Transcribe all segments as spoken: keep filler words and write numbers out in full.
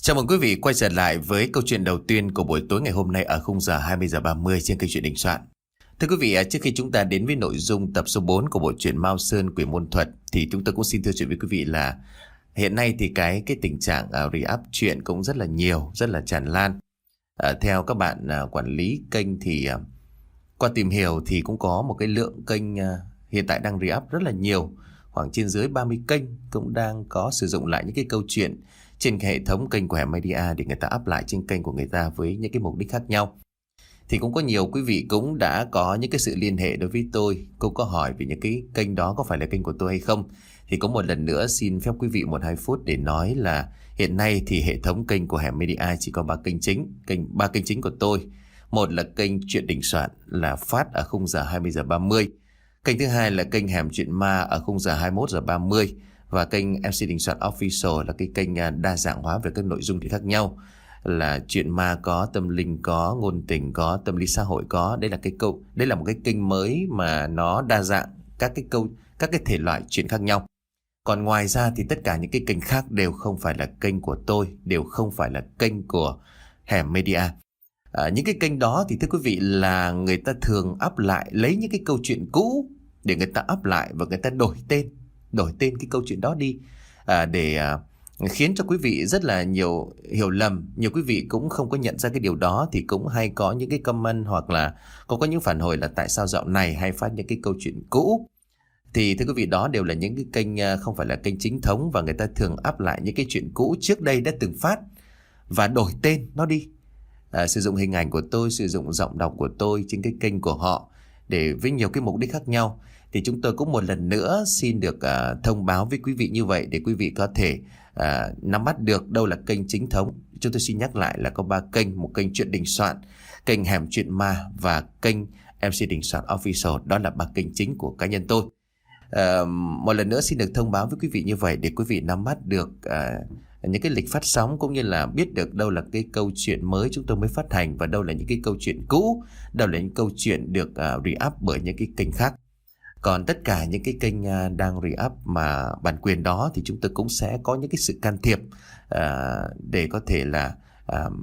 Chào mừng quý vị quay trở lại với câu chuyện đầu tiên của buổi tối ngày hôm nay ở khung giờ hai mươi giờ ba mươi trên kênh Chuyện Đình Soạn. Thưa quý vị, trước khi chúng ta đến với nội dung tập số bốn của bộ truyện Mao Sơn Quỷ Môn Thuật thì chúng tôi cũng xin thưa chuyện với quý vị là hiện nay thì cái cái tình trạng uh, re-up truyện cũng rất là nhiều, rất là tràn lan. Uh, theo các bạn uh, quản lý kênh thì uh, qua tìm hiểu thì cũng có một cái lượng kênh uh, hiện tại đang re-up rất là nhiều, khoảng trên dưới ba mươi kênh cũng đang có sử dụng lại những cái câu chuyện trên hệ thống kênh của Hẻm Media để người ta up lại trên kênh của người ta với những cái mục đích khác nhau. Thì cũng có nhiều quý vị cũng đã có những cái sự liên hệ đối với tôi, cũng có hỏi về những cái kênh đó có phải là kênh của tôi hay không. Thì có một lần nữa xin phép quý vị một hai phút để nói là hiện nay thì hệ thống kênh của Hẻm Media chỉ có ba kênh chính, kênh ba kênh chính của tôi. Một là kênh Chuyện Đình Soạn là phát ở khung giờ hai mươi giờ ba mươi. Kênh thứ hai là kênh Hẻm Chuyện Ma ở khung giờ hai mươi mốt giờ ba mươi. Và kênh em xê Đình Soạn Official là cái kênh đa dạng hóa về các nội dung thì khác nhau, là chuyện ma có, tâm linh có, ngôn tình có, tâm lý xã hội có. Đây là cái câu, đây là một cái kênh mới mà nó đa dạng các cái câu, các cái thể loại chuyện khác nhau. Còn ngoài ra thì tất cả những cái kênh khác đều không phải là kênh của tôi, đều không phải là kênh của Hẻm Media. À, những cái kênh đó thì thưa quý vị là người ta thường up lại, lấy những cái câu chuyện cũ để người ta up lại và người ta đổi tên, đổi tên cái câu chuyện đó đi, à, để à, khiến cho quý vị rất là nhiều hiểu lầm. Nhiều quý vị cũng không có nhận ra cái điều đó thì cũng hay có những cái comment hoặc là có có những phản hồi là tại sao dạo này hay phát những cái câu chuyện cũ. Thì thưa quý vị, đó đều là những cái kênh không phải là kênh chính thống, và người ta thường up lại những cái chuyện cũ trước đây đã từng phát và đổi tên nó đi, à, sử dụng hình ảnh của tôi, sử dụng giọng đọc của tôi trên cái kênh của họ để với nhiều cái mục đích khác nhau. Thì chúng tôi cũng một lần nữa xin được uh, thông báo với quý vị như vậy để quý vị có thể uh, nắm bắt được đâu là kênh chính thống. Chúng tôi xin nhắc lại là có ba kênh, một kênh Chuyện Đình Soạn, kênh Hẻm Chuyện Ma và kênh em xê Đình Soạn Official. Đó là ba kênh chính của cá nhân tôi. Uh, một lần nữa xin được thông báo với quý vị như vậy để quý vị nắm bắt được uh, những cái lịch phát sóng, cũng như là biết được đâu là cái câu chuyện mới chúng tôi mới phát hành và đâu là những cái câu chuyện cũ, đâu là những câu chuyện được uh, re-up bởi những cái kênh khác. Còn tất cả những cái kênh đang re-up mà bản quyền đó thì chúng tôi cũng sẽ có những cái sự can thiệp uh, để có thể là uh,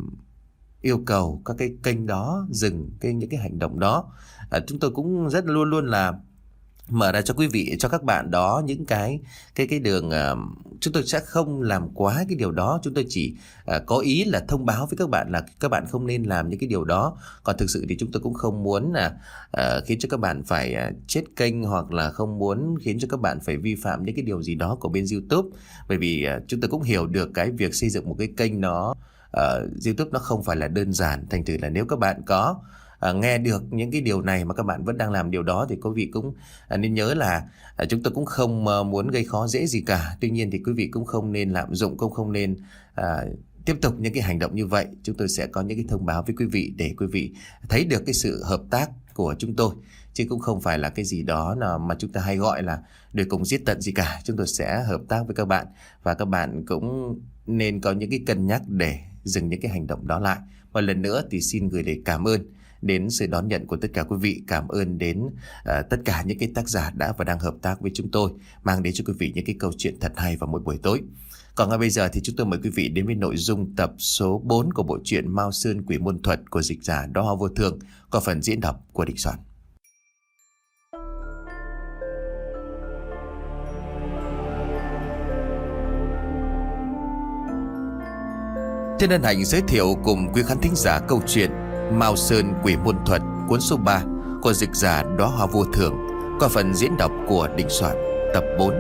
yêu cầu các cái kênh đó dừng cái, những cái hành động đó. Uh, chúng tôi cũng rất luôn luôn là mở ra cho quý vị, cho các bạn đó những cái cái cái đường. Uh, chúng tôi sẽ không làm quá cái điều đó. Chúng tôi chỉ uh, có ý là thông báo với các bạn là các bạn không nên làm những cái điều đó. Còn thực sự thì chúng tôi cũng không muốn là uh, khiến cho các bạn phải uh, chết kênh, hoặc là không muốn khiến cho các bạn phải vi phạm những cái điều gì đó của bên YouTube. Bởi vì uh, chúng tôi cũng hiểu được cái việc xây dựng một cái kênh nó uh, YouTube nó không phải là đơn giản. Thành thử là nếu các bạn có À, nghe được những cái điều này mà các bạn vẫn đang làm điều đó thì quý vị cũng à, nên nhớ là à, chúng tôi cũng không à, muốn gây khó dễ gì cả. Tuy nhiên thì quý vị cũng không nên lạm dụng, cũng không nên à, tiếp tục những cái hành động như vậy. Chúng tôi sẽ có những cái thông báo với quý vị để quý vị thấy được cái sự hợp tác của chúng tôi, chứ cũng không phải là cái gì đó mà chúng ta hay gọi là đuổi cùng giết tận gì cả. Chúng tôi sẽ hợp tác với các bạn, và các bạn cũng nên có những cái cân nhắc để dừng những cái hành động đó lại. Một lần nữa thì xin gửi lời cảm ơn đến sự đón nhận của tất cả quý vị. Cảm ơn đến uh, tất cả những cái tác giả đã và đang hợp tác với chúng tôi, mang đến cho quý vị những cái câu chuyện thật hay vào mỗi buổi tối. Còn ngay bây giờ thì chúng tôi mời quý vị đến với nội dung tập số bốn của bộ truyện Mao Sơn Quỷ Môn Thuật của dịch giả Đó Hoa Vô Thường, có phần diễn đọc của Đình Soạn. Trên hân hạnh giới thiệu cùng quý khán thính giả câu chuyện Mao Sơn Quỷ Môn Thuật cuốn số ba của dịch giả Đó Hoa Vô Thường, qua phần diễn đọc của Đình Soạn, tập bốn.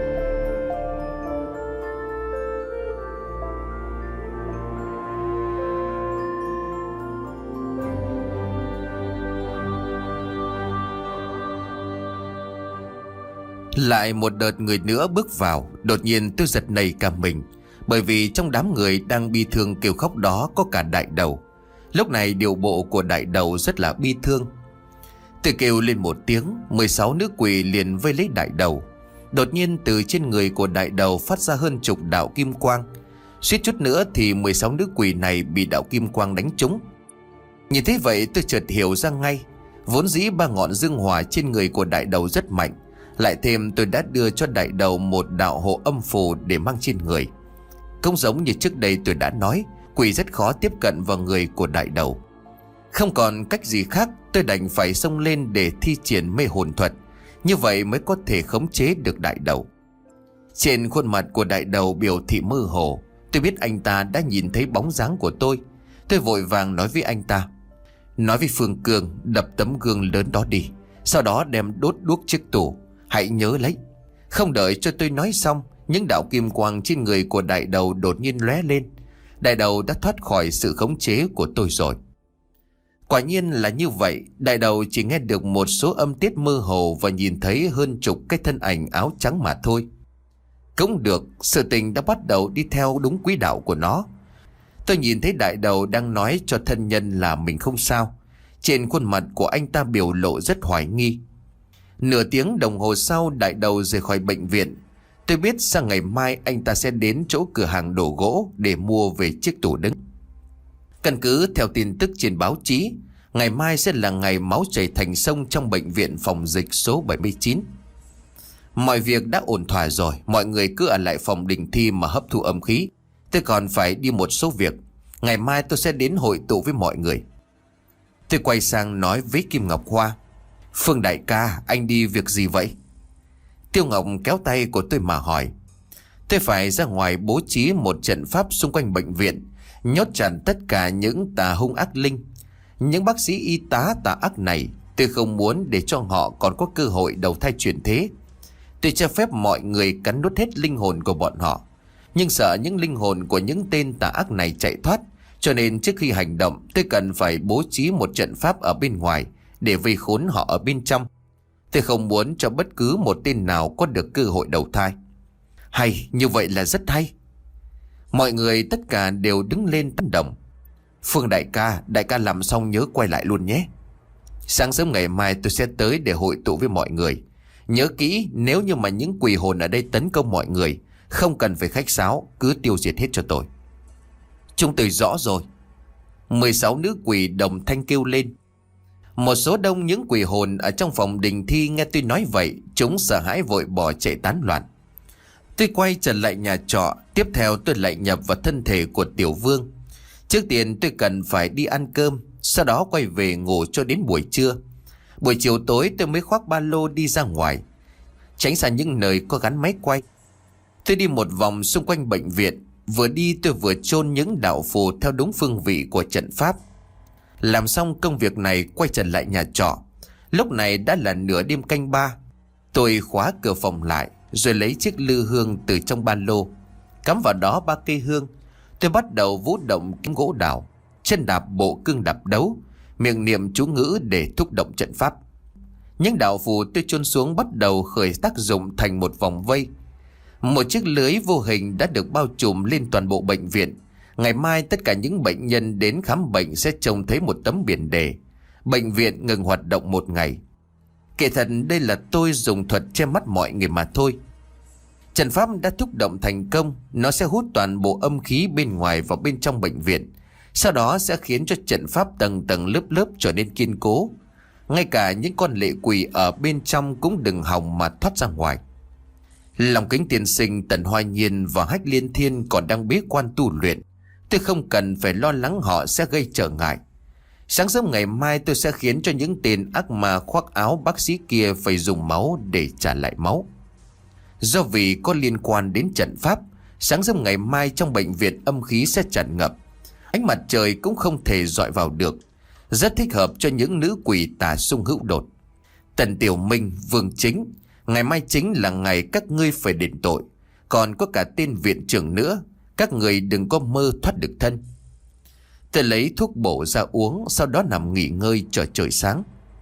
Lại một đợt người nữa bước vào. Đột nhiên tôi giật nảy cả mình, bởi vì trong đám người đang bi thương kêu khóc đó có cả đại đầu. Lúc này điệu bộ của đại đầu rất là bi thương. Tôi kêu lên một tiếng, mười sáu nữ quỷ liền vây lấy đại đầu. Đột nhiên từ trên người của đại đầu phát ra hơn chục đạo kim quang. Suýt chút nữa thì mười sáu nữ quỷ này bị đạo kim quang đánh trúng. Nhìn thấy vậy tôi chợt hiểu ra ngay, vốn dĩ ba ngọn dương hỏa trên người của đại đầu rất mạnh, lại thêm tôi đã đưa cho đại đầu một đạo hộ âm phù để mang trên người. Cũng giống như trước đây tôi đã nói, quỷ rất khó tiếp cận vào người của đại đầu. Không còn cách gì khác, tôi đành phải xông lên để thi triển mê hồn thuật. Như vậy mới có thể khống chế được đại đầu. Trên khuôn mặt của đại đầu biểu thị mơ hồ. Tôi biết anh ta đã nhìn thấy bóng dáng của tôi. Tôi vội vàng nói với anh ta: nói với Phương Cương đập tấm gương lớn đó đi, sau đó đem đốt đuốc chiếc tủ. Hãy nhớ lấy. Không đợi cho tôi nói xong, những đạo kim quang trên người của đại đầu đột nhiên lóe lên. Đại đầu đã thoát khỏi sự khống chế của tôi rồi. Quả nhiên là như vậy. Đại đầu chỉ nghe được một số âm tiết mơ hồ và nhìn thấy hơn chục cái thân ảnh áo trắng mà thôi. Cũng được, sự tình đã bắt đầu đi theo đúng quỹ đạo của nó. Tôi nhìn thấy đại đầu đang nói cho thân nhân là mình không sao. Trên khuôn mặt của anh ta biểu lộ rất hoài nghi. Nửa tiếng đồng hồ sau, đại đầu rời khỏi bệnh viện. Tôi biết sang ngày mai anh ta sẽ đến chỗ cửa hàng đồ gỗ để mua về chiếc tủ đứng. Căn cứ theo tin tức trên báo chí, ngày mai sẽ là ngày máu chảy thành sông trong bệnh viện phòng dịch số bảy mươi chín. Mọi việc đã ổn thỏa rồi, mọi người cứ ở lại phòng đình thi mà hấp thu âm khí. Tôi còn phải đi một số việc. Ngày mai tôi sẽ đến hội tụ với mọi người. Tôi quay sang nói với Kim Ngọc Hoa: Phương đại ca, anh đi việc gì vậy? Tiêu Ngọc kéo tay của tôi mà hỏi: tôi phải ra ngoài bố trí một trận pháp xung quanh bệnh viện, nhốt chặt tất cả những tà hung ác linh. Những bác sĩ y tá tà ác này, tôi không muốn để cho họ còn có cơ hội đầu thai chuyển thế. Tôi cho phép mọi người cắn nuốt hết linh hồn của bọn họ, nhưng sợ những linh hồn của những tên tà ác này chạy thoát. Cho nên trước khi hành động, tôi cần phải bố trí một trận pháp ở bên ngoài để vây khốn họ ở bên trong. Tôi không muốn cho bất cứ một tên nào có được cơ hội đầu thai. Hay, như vậy là rất hay. Mọi người tất cả đều đứng lên tán đồng. Phương đại ca, đại ca làm xong nhớ quay lại luôn nhé. Sáng sớm ngày mai tôi sẽ tới để hội tụ với mọi người. Nhớ kỹ, nếu như mà những quỷ hồn ở đây tấn công mọi người, không cần phải khách sáo, cứ tiêu diệt hết cho tôi. Chúng tôi rõ rồi. mười sáu nữ quỷ đồng thanh kêu lên. Một số đông những quỷ hồn ở trong phòng đình thi nghe tôi nói vậy, chúng sợ hãi vội bỏ chạy tán loạn. Tôi quay trở lại nhà trọ. Tiếp theo tôi lại nhập vào thân thể của Tiểu Vương. Trước tiên tôi cần phải đi ăn cơm, sau đó quay về ngủ cho đến buổi trưa. Buổi chiều tối tôi mới khoác ba lô đi ra ngoài, tránh xa những nơi có gắn máy quay. Tôi đi một vòng xung quanh bệnh viện. Vừa đi tôi vừa chôn những đạo phù theo đúng phương vị của trận pháp. Làm xong công việc này, quay trở lại nhà trọ. Lúc này đã là nửa đêm canh ba. Tôi khóa cửa phòng lại, rồi lấy chiếc lư hương từ trong ba lô, cắm vào đó ba cây hương. Tôi bắt đầu vũ động kiếm gỗ đào, chân đạp bộ cương đạp đấu, miệng niệm chú ngữ để thúc động trận pháp. Những đạo phù tôi chôn xuống bắt đầu khởi tác dụng thành một vòng vây. Một chiếc lưới vô hình đã được bao trùm lên toàn bộ bệnh viện. Ngày mai tất cả những bệnh nhân đến khám bệnh sẽ trông thấy một tấm biển đề: bệnh viện ngừng hoạt động một ngày. Kể thật đây là tôi dùng thuật che mắt mọi người mà thôi. Trận pháp đã thúc động thành công. Nó sẽ hút toàn bộ âm khí bên ngoài vào bên trong bệnh viện, sau đó sẽ khiến cho trận pháp tầng tầng lớp lớp trở nên kiên cố. Ngay cả những con lệ quỷ ở bên trong cũng đừng hòng mà thoát ra ngoài. Lòng Kính tiên sinh, Tần Hoa Nhiên và Hách Liên Thiên còn đang bế quan tu luyện. Tôi không cần phải lo lắng họ sẽ gây trở ngại. Sáng sớm ngày mai tôi sẽ khiến cho những tên ác ma khoác áo bác sĩ kia phải dùng máu để trả lại máu. Do vì có liên quan đến trận pháp, sáng sớm ngày mai trong bệnh viện âm khí sẽ tràn ngập. Ánh mặt trời cũng không thể dọi vào được, rất thích hợp cho những nữ quỷ tà xung hữu đột. Tần Tiểu Minh, Vương Chính, ngày mai chính là ngày các ngươi phải đền tội. Còn có cả tên viện trưởng nữa, các người đừng có mơ thoát được thân. Tôi lấy thuốc bổ ra uống, sau đó nằm nghỉ ngơi chờ trời sáng.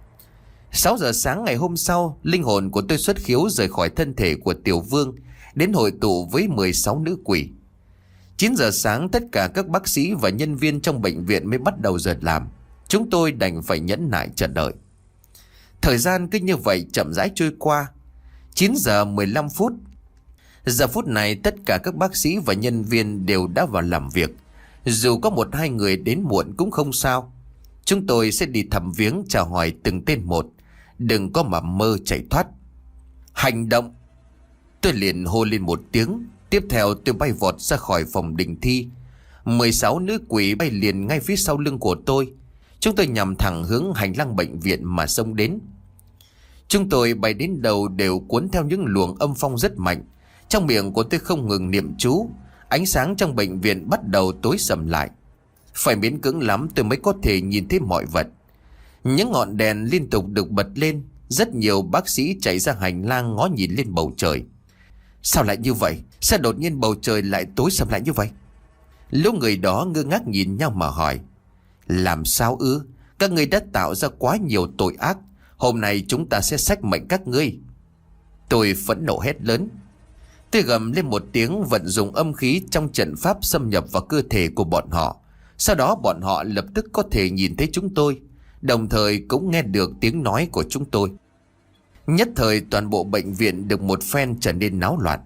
Sáu giờ sáng ngày hôm sau, linh hồn của tôi xuất khiếu rời khỏi thân thể của Tiểu Vương, đến hội tụ với mười sáu nữ quỷ. Chín giờ sáng tất cả các bác sĩ và nhân viên trong bệnh viện mới bắt đầu giờ làm. Chúng tôi đành phải nhẫn nại chờ đợi. Thời gian cứ như vậy chậm rãi trôi qua. Chín giờ mười lăm phút. Giờ phút này tất cả các bác sĩ và nhân viên đều đã vào làm việc. Dù có một hai người đến muộn cũng không sao. Chúng tôi sẽ đi thăm viếng chào hỏi từng tên một. Đừng có mà mơ chạy thoát. Hành động! Tôi liền hô lên một tiếng. Tiếp theo tôi bay vọt ra khỏi phòng đình thi. mười sáu nữ quỷ bay liền ngay phía sau lưng của tôi. Chúng tôi nhằm thẳng hướng hành lang bệnh viện mà xông đến. Chúng tôi bay đến đầu đều cuốn theo những luồng âm phong rất mạnh. Trong miệng của tôi không ngừng niệm chú. Ánh sáng trong bệnh viện bắt đầu tối sầm lại. Phải miễn cưỡng lắm tôi mới có thể nhìn thấy mọi vật. Những ngọn đèn liên tục được bật lên. Rất nhiều bác sĩ chạy ra hành lang ngó nhìn lên bầu trời. Sao lại như vậy? Sao đột nhiên bầu trời lại tối sầm lại như vậy? Lúc người đó ngơ ngác nhìn nhau mà hỏi. Làm sao ư? Các ngươi đã tạo ra quá nhiều tội ác. Hôm nay chúng ta sẽ xách mệnh các ngươi. Tôi phẫn nộ hét lớn. Tôi gầm lên một tiếng, vận dụng âm khí trong trận pháp xâm nhập vào cơ thể của bọn họ. Sau đó bọn họ lập tức có thể nhìn thấy chúng tôi, đồng thời cũng nghe được tiếng nói của chúng tôi. Nhất thời toàn bộ bệnh viện được một phen trở nên náo loạn.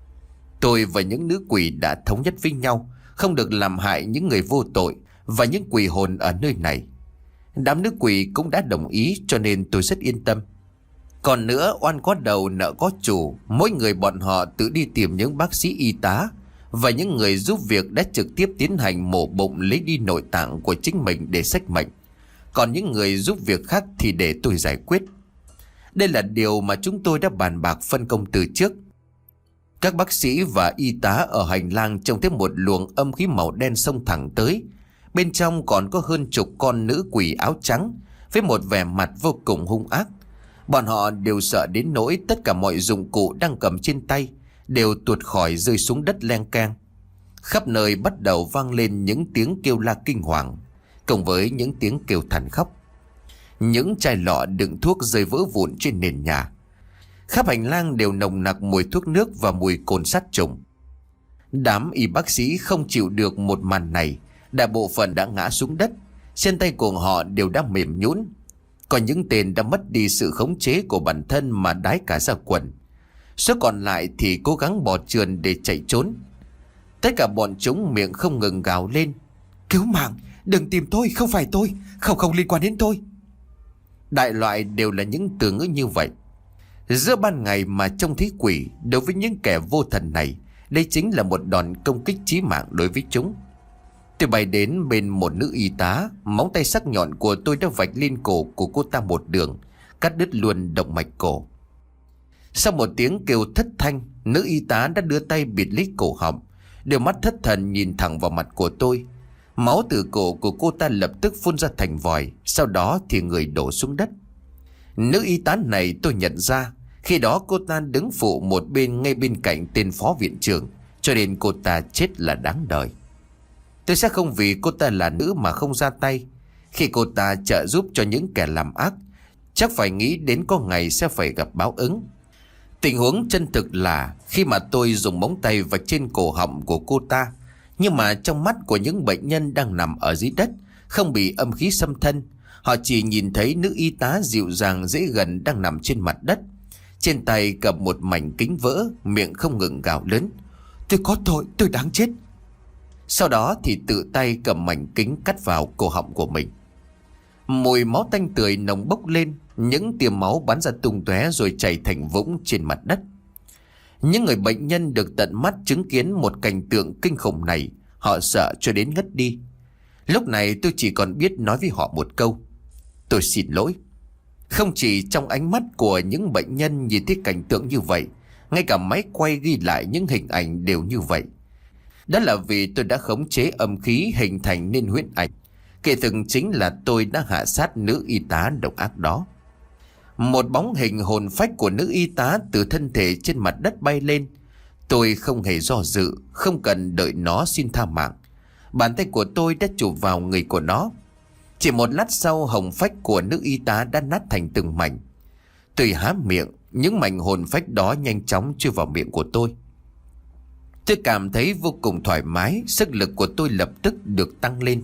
Tôi và những nữ quỷ đã thống nhất với nhau không được làm hại những người vô tội và những quỷ hồn ở nơi này. Đám nữ quỷ cũng đã đồng ý, cho nên tôi rất yên tâm. Còn nữa, oan có đầu nợ có chủ. Mỗi người bọn họ tự đi tìm những bác sĩ y tá và những người giúp việc đã trực tiếp tiến hành mổ bụng lấy đi nội tạng của chính mình để xách mệnh. Còn những người giúp việc khác thì để tôi giải quyết. Đây là điều mà chúng tôi đã bàn bạc phân công từ trước. Các bác sĩ và y tá ở hành lang trông thấy một luồng âm khí màu đen xông thẳng tới. Bên trong còn có hơn chục con nữ quỷ áo trắng với một vẻ mặt vô cùng hung ác. Bọn họ đều sợ đến nỗi tất cả mọi dụng cụ đang cầm trên tay đều tuột khỏi rơi xuống đất leng keng. Khắp nơi bắt đầu vang lên những tiếng kêu la kinh hoàng, cộng với những tiếng kêu thảm khóc. Những chai lọ đựng thuốc rơi vỡ vụn trên nền nhà. Khắp hành lang đều nồng nặc mùi thuốc nước và mùi cồn sát trùng. Đám y bác sĩ không chịu được một màn này, đại bộ phận đã ngã xuống đất, trên tay của họ đều đã mềm nhũn. Còn những tên đã mất đi sự khống chế của bản thân mà đái cả ra quần. Số còn lại thì cố gắng bỏ trườn để chạy trốn. Tất cả bọn chúng miệng không ngừng gào lên. Cứu mạng, đừng tìm tôi, không phải tôi, không không liên quan đến tôi. Đại loại đều là những từ ngữ như vậy. Giữa ban ngày mà trông thấy quỷ, đối với những kẻ vô thần này, đây chính là một đòn công kích chí mạng đối với chúng. Tôi bay đến bên một nữ y tá, móng tay sắc nhọn của tôi đã vạch lên cổ của cô ta một đường, cắt đứt luôn động mạch cổ. Sau một tiếng kêu thất thanh, nữ y tá đã đưa tay bịt lấy cổ họng, đôi mắt thất thần nhìn thẳng vào mặt của tôi. Máu từ cổ của cô ta lập tức phun ra thành vòi, sau đó thì người đổ xuống đất. Nữ y tá này tôi nhận ra, khi đó cô ta đứng phụ một bên ngay bên cạnh tên phó viện trưởng, cho nên cô ta chết là đáng đời. Tôi sẽ không vì cô ta là nữ mà không ra tay. Khi cô ta trợ giúp cho những kẻ làm ác, chắc phải nghĩ đến có ngày sẽ phải gặp báo ứng. Tình huống chân thực là khi mà tôi dùng móng tay vạch trên cổ họng của cô ta, nhưng mà trong mắt của những bệnh nhân đang nằm ở dưới đất, không bị âm khí xâm thân, họ chỉ nhìn thấy nữ y tá dịu dàng dễ gần đang nằm trên mặt đất, trên tay cầm một mảnh kính vỡ, miệng không ngừng gào lớn. Tôi có tội, tôi đáng chết. Sau đó thì tự tay cầm mảnh kính cắt vào cổ họng của mình. Mùi máu tanh tưởi nồng bốc lên, những tia máu bắn ra tung tóe rồi chảy thành vũng trên mặt đất. Những người bệnh nhân được tận mắt chứng kiến một cảnh tượng kinh khủng này, họ sợ cho đến ngất đi. Lúc này tôi chỉ còn biết nói với họ một câu: tôi xin lỗi. Không chỉ trong ánh mắt của những bệnh nhân nhìn thấy cảnh tượng như vậy, ngay cả máy quay ghi lại những hình ảnh đều như vậy. Đó là vì tôi đã khống chế âm khí hình thành nên huyễn ảnh. Kể thực chính là tôi đã hạ sát nữ y tá độc ác đó. Một bóng hình hồn phách của nữ y tá từ thân thể trên mặt đất bay lên. Tôi không hề do dự, không cần đợi nó xin tha mạng. Bàn tay của tôi đã chụp vào người của nó. Chỉ một lát sau, hồn phách của nữ y tá đã nát thành từng mảnh. Tôi há miệng, những mảnh hồn phách đó nhanh chóng chui vào miệng của tôi. Tôi cảm thấy vô cùng thoải mái, sức lực của tôi lập tức được tăng lên.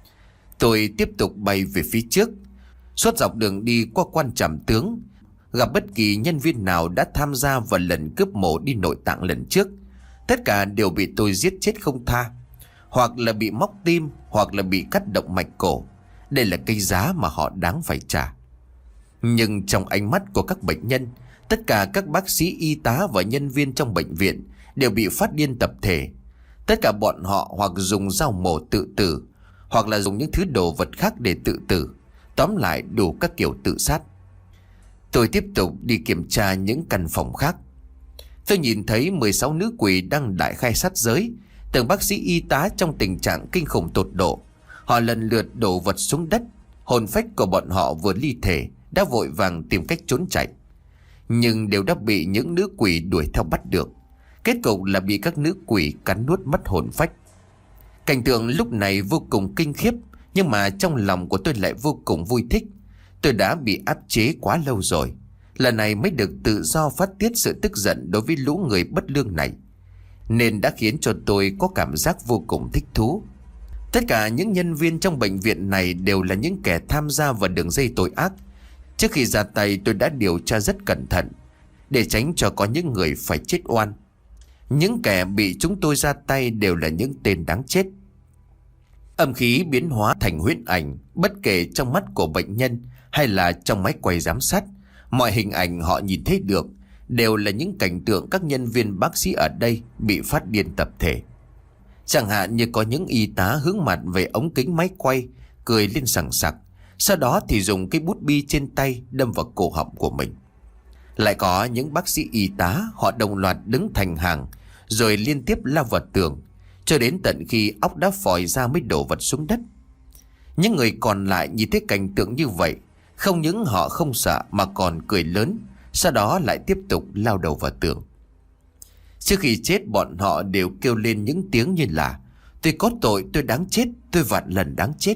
Tôi tiếp tục bay về phía trước. Suốt dọc đường đi qua quan trạm tướng, gặp bất kỳ nhân viên nào đã tham gia vào lần cướp mổ đi nội tạng lần trước, tất cả đều bị tôi giết chết không tha. Hoặc là bị móc tim, hoặc là bị cắt động mạch cổ. Đây là cái giá mà họ đáng phải trả. Nhưng trong ánh mắt của các bệnh nhân, tất cả các bác sĩ y tá và nhân viên trong bệnh viện đều bị phát điên tập thể. Tất cả bọn họ hoặc dùng dao mổ tự tử, hoặc là dùng những thứ đồ vật khác để tự tử. Tóm lại đủ các kiểu tự sát. Tôi tiếp tục đi kiểm tra những căn phòng khác. Tôi nhìn thấy mười sáu nữ quỷ đang đại khai sát giới. Từng bác sĩ y tá trong tình trạng kinh khủng tột độ. Họ lần lượt đổ vật xuống đất. Hồn phách của bọn họ vừa ly thể đã vội vàng tìm cách trốn chạy, nhưng đều đã bị những nữ quỷ đuổi theo bắt được. Kết cục là bị các nữ quỷ cắn nuốt mất hồn phách. Cảnh tượng lúc này vô cùng kinh khiếp, nhưng mà trong lòng của tôi lại vô cùng vui thích. Tôi đã bị áp chế quá lâu rồi, lần này mới được tự do phát tiết sự tức giận đối với lũ người bất lương này, nên đã khiến cho tôi có cảm giác vô cùng thích thú. Tất cả những nhân viên trong bệnh viện này đều là những kẻ tham gia vào đường dây tội ác. Trước khi ra tay tôi đã điều tra rất cẩn thận, để tránh cho có những người phải chết oan. Những kẻ bị chúng tôi ra tay đều là những tên đáng chết. Âm khí biến hóa thành huyễn ảnh, bất kể trong mắt của bệnh nhân hay là trong máy quay giám sát, mọi hình ảnh họ nhìn thấy được đều là những cảnh tượng các nhân viên bác sĩ ở đây bị phát điên tập thể. Chẳng hạn như có những y tá hướng mặt về ống kính máy quay, cười lên sằng sặc, sau đó thì dùng cái bút bi trên tay đâm vào cổ họng của mình. Lại có những bác sĩ y tá, họ đồng loạt đứng thành hàng rồi liên tiếp lao vào tường, cho đến tận khi óc đã phòi ra mới đổ vật xuống đất. Những người còn lại nhìn thấy cảnh tượng như vậy, không những họ không sợ mà còn cười lớn, sau đó lại tiếp tục lao đầu vào tường. Trước khi chết, bọn họ đều kêu lên những tiếng như là: tôi có tội, tôi đáng chết, tôi vạn lần đáng chết.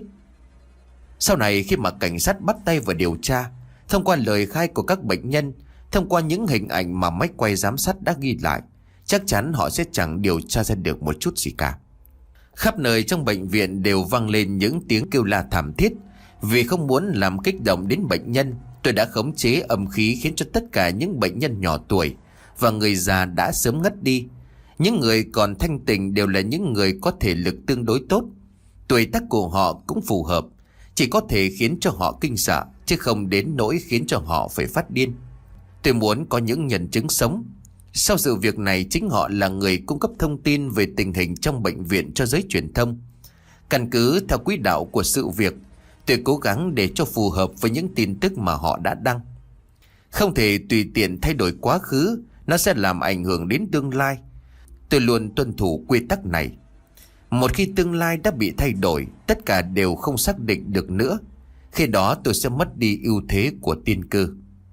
Sau này khi mà cảnh sát bắt tay vào điều tra, thông qua lời khai của các bệnh nhân, thông qua những hình ảnh mà máy quay giám sát đã ghi lại, chắc chắn họ sẽ chẳng điều tra ra được một chút gì cả. Khắp nơi trong bệnh viện đều vang lên những tiếng kêu la thảm thiết. Vì không muốn làm kích động đến bệnh nhân, tôi đã khống chế âm khí khiến cho tất cả những bệnh nhân nhỏ tuổi và người già đã sớm ngất đi. Những người còn thanh tỉnh đều là những người có thể lực tương đối tốt. Tuổi tác của họ cũng phù hợp, chỉ có thể khiến cho họ kinh sợ, chứ không đến nỗi khiến cho họ phải phát điên. Tôi muốn có những nhân chứng sống. Sau sự việc này, chính họ là người cung cấp thông tin về tình hình trong bệnh viện cho giới truyền thông. Căn cứ theo quỹ đạo của sự việc, tôi cố gắng để cho phù hợp với những tin tức mà họ đã đăng. Không thể tùy tiện thay đổi quá khứ, nó sẽ làm ảnh hưởng đến tương lai. Tôi luôn tuân thủ quy tắc này. Một khi tương lai đã bị thay đổi, tất cả đều không xác định được nữa. Khi đó tôi sẽ mất đi ưu thế của tiên cơ.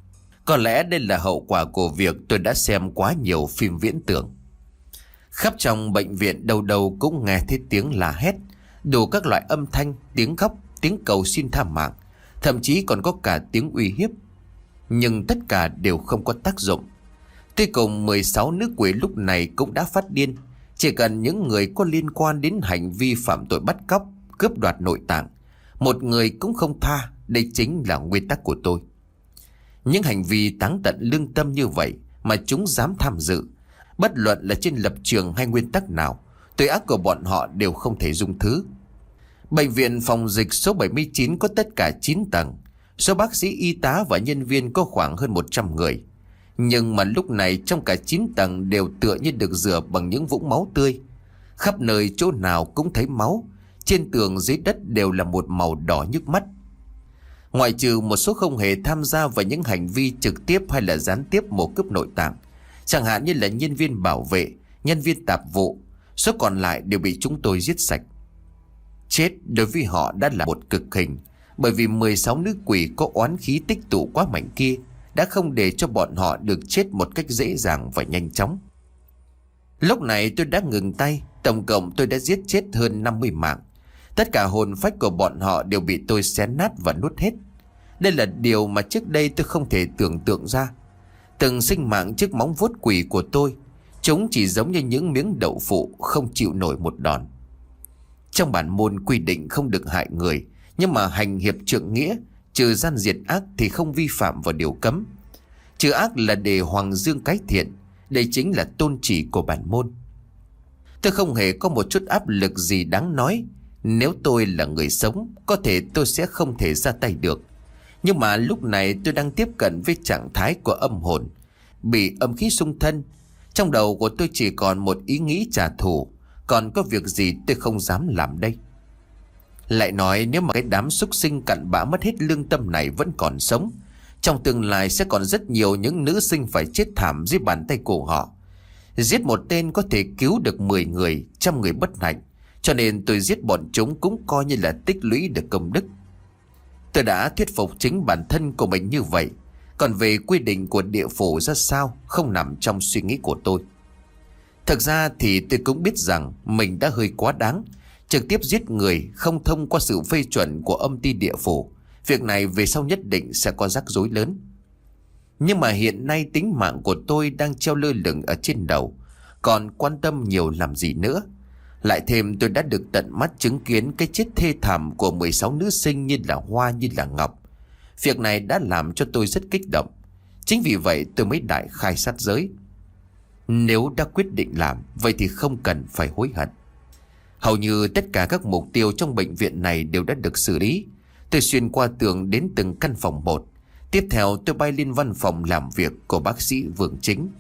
Có lẽ đây là hậu quả của việc tôi đã xem quá nhiều phim viễn tưởng. Khắp trong bệnh viện đâu đâu cũng nghe thấy tiếng la hét, đủ các loại âm thanh, tiếng khóc, tiếng cầu xin tha mạng, thậm chí còn có cả tiếng uy hiếp. Nhưng tất cả đều không có tác dụng. Tuy cùng mười sáu nữ quỷ lúc này cũng đã phát điên. Chỉ cần những người có liên quan đến hành vi phạm tội bắt cóc, cướp đoạt nội tạng, một người cũng không tha. Đây chính là nguyên tắc của tôi. Những hành vi táng tận lương tâm như vậy mà chúng dám tham dự, bất luận là trên lập trường hay nguyên tắc nào, tội ác của bọn họ đều không thể dung thứ. Bệnh viện phòng dịch số bảy mươi chín có tất cả chín tầng. Số bác sĩ, y tá và nhân viên có khoảng hơn một trăm người. Nhưng mà lúc này trong cả chín tầng đều tựa như được rửa bằng những vũng máu tươi. Khắp nơi chỗ nào cũng thấy máu. Trên tường dưới đất đều là một màu đỏ nhức mắt. Ngoại trừ một số không hề tham gia vào những hành vi trực tiếp hay là gián tiếp mổ cướp nội tạng, chẳng hạn như là nhân viên bảo vệ, nhân viên tạp vụ, số còn lại đều bị chúng tôi giết sạch. Chết đối với họ đã là một cực hình, bởi vì mười sáu nữ quỷ có oán khí tích tụ quá mạnh kia đã không để cho bọn họ được chết một cách dễ dàng và nhanh chóng. Lúc này tôi đã ngừng tay. Tổng cộng tôi đã giết chết hơn năm mươi mạng. Tất cả hồn phách của bọn họ đều bị tôi xé nát và nuốt hết. Đây là điều mà trước đây tôi không thể tưởng tượng ra. Từng sinh mạng trước móng vuốt quỷ của tôi, chúng chỉ giống như những miếng đậu phụ không chịu nổi một đòn. Trong bản môn quy định không được hại người, nhưng mà hành hiệp trượng nghĩa, trừ gian diệt ác thì không vi phạm vào điều cấm. Trừ ác là để hoàng dương cái thiện. Đây chính là tôn chỉ của bản môn. Tôi không hề có một chút áp lực gì đáng nói. Nếu tôi là người sống, có thể tôi sẽ không thể ra tay được. Nhưng mà lúc này tôi đang tiếp cận với trạng thái của âm hồn, bị âm khí xung thân. Trong đầu của tôi chỉ còn một ý nghĩ trả thù. Còn có việc gì tôi không dám làm đây. Lại nói nếu mà cái đám súc sinh cặn bã mất hết lương tâm này vẫn còn sống, trong tương lai sẽ còn rất nhiều những nữ sinh phải chết thảm dưới bàn tay của họ. Giết một tên có thể cứu được mười người, trăm người bất hạnh. Cho nên tôi giết bọn chúng cũng coi như là tích lũy được công đức. Tôi đã thuyết phục chính bản thân của mình như vậy. Còn về quy định của địa phủ ra sao không nằm trong suy nghĩ của tôi. Thực ra thì tôi cũng biết rằng mình đã hơi quá đáng. Trực tiếp giết người không thông qua sự phê chuẩn của âm ty địa phủ. Việc này về sau nhất định sẽ có rắc rối lớn. Nhưng mà hiện nay tính mạng của tôi đang treo lơ lửng ở trên đầu. Còn quan tâm nhiều làm gì nữa. Lại thêm tôi đã được tận mắt chứng kiến cái chết thê thảm của mười sáu nữ sinh như là Hoa như là Ngọc. Việc này đã làm cho tôi rất kích động. Chính vì vậy tôi mới đại khai sát giới. Nếu đã quyết định làm, vậy thì không cần phải hối hận. Hầu như tất cả các mục tiêu trong bệnh viện này đều đã được xử lý. Tôi xuyên qua tường đến từng căn phòng một. Tiếp theo tôi bay lên văn phòng làm việc của bác sĩ Vương Chính.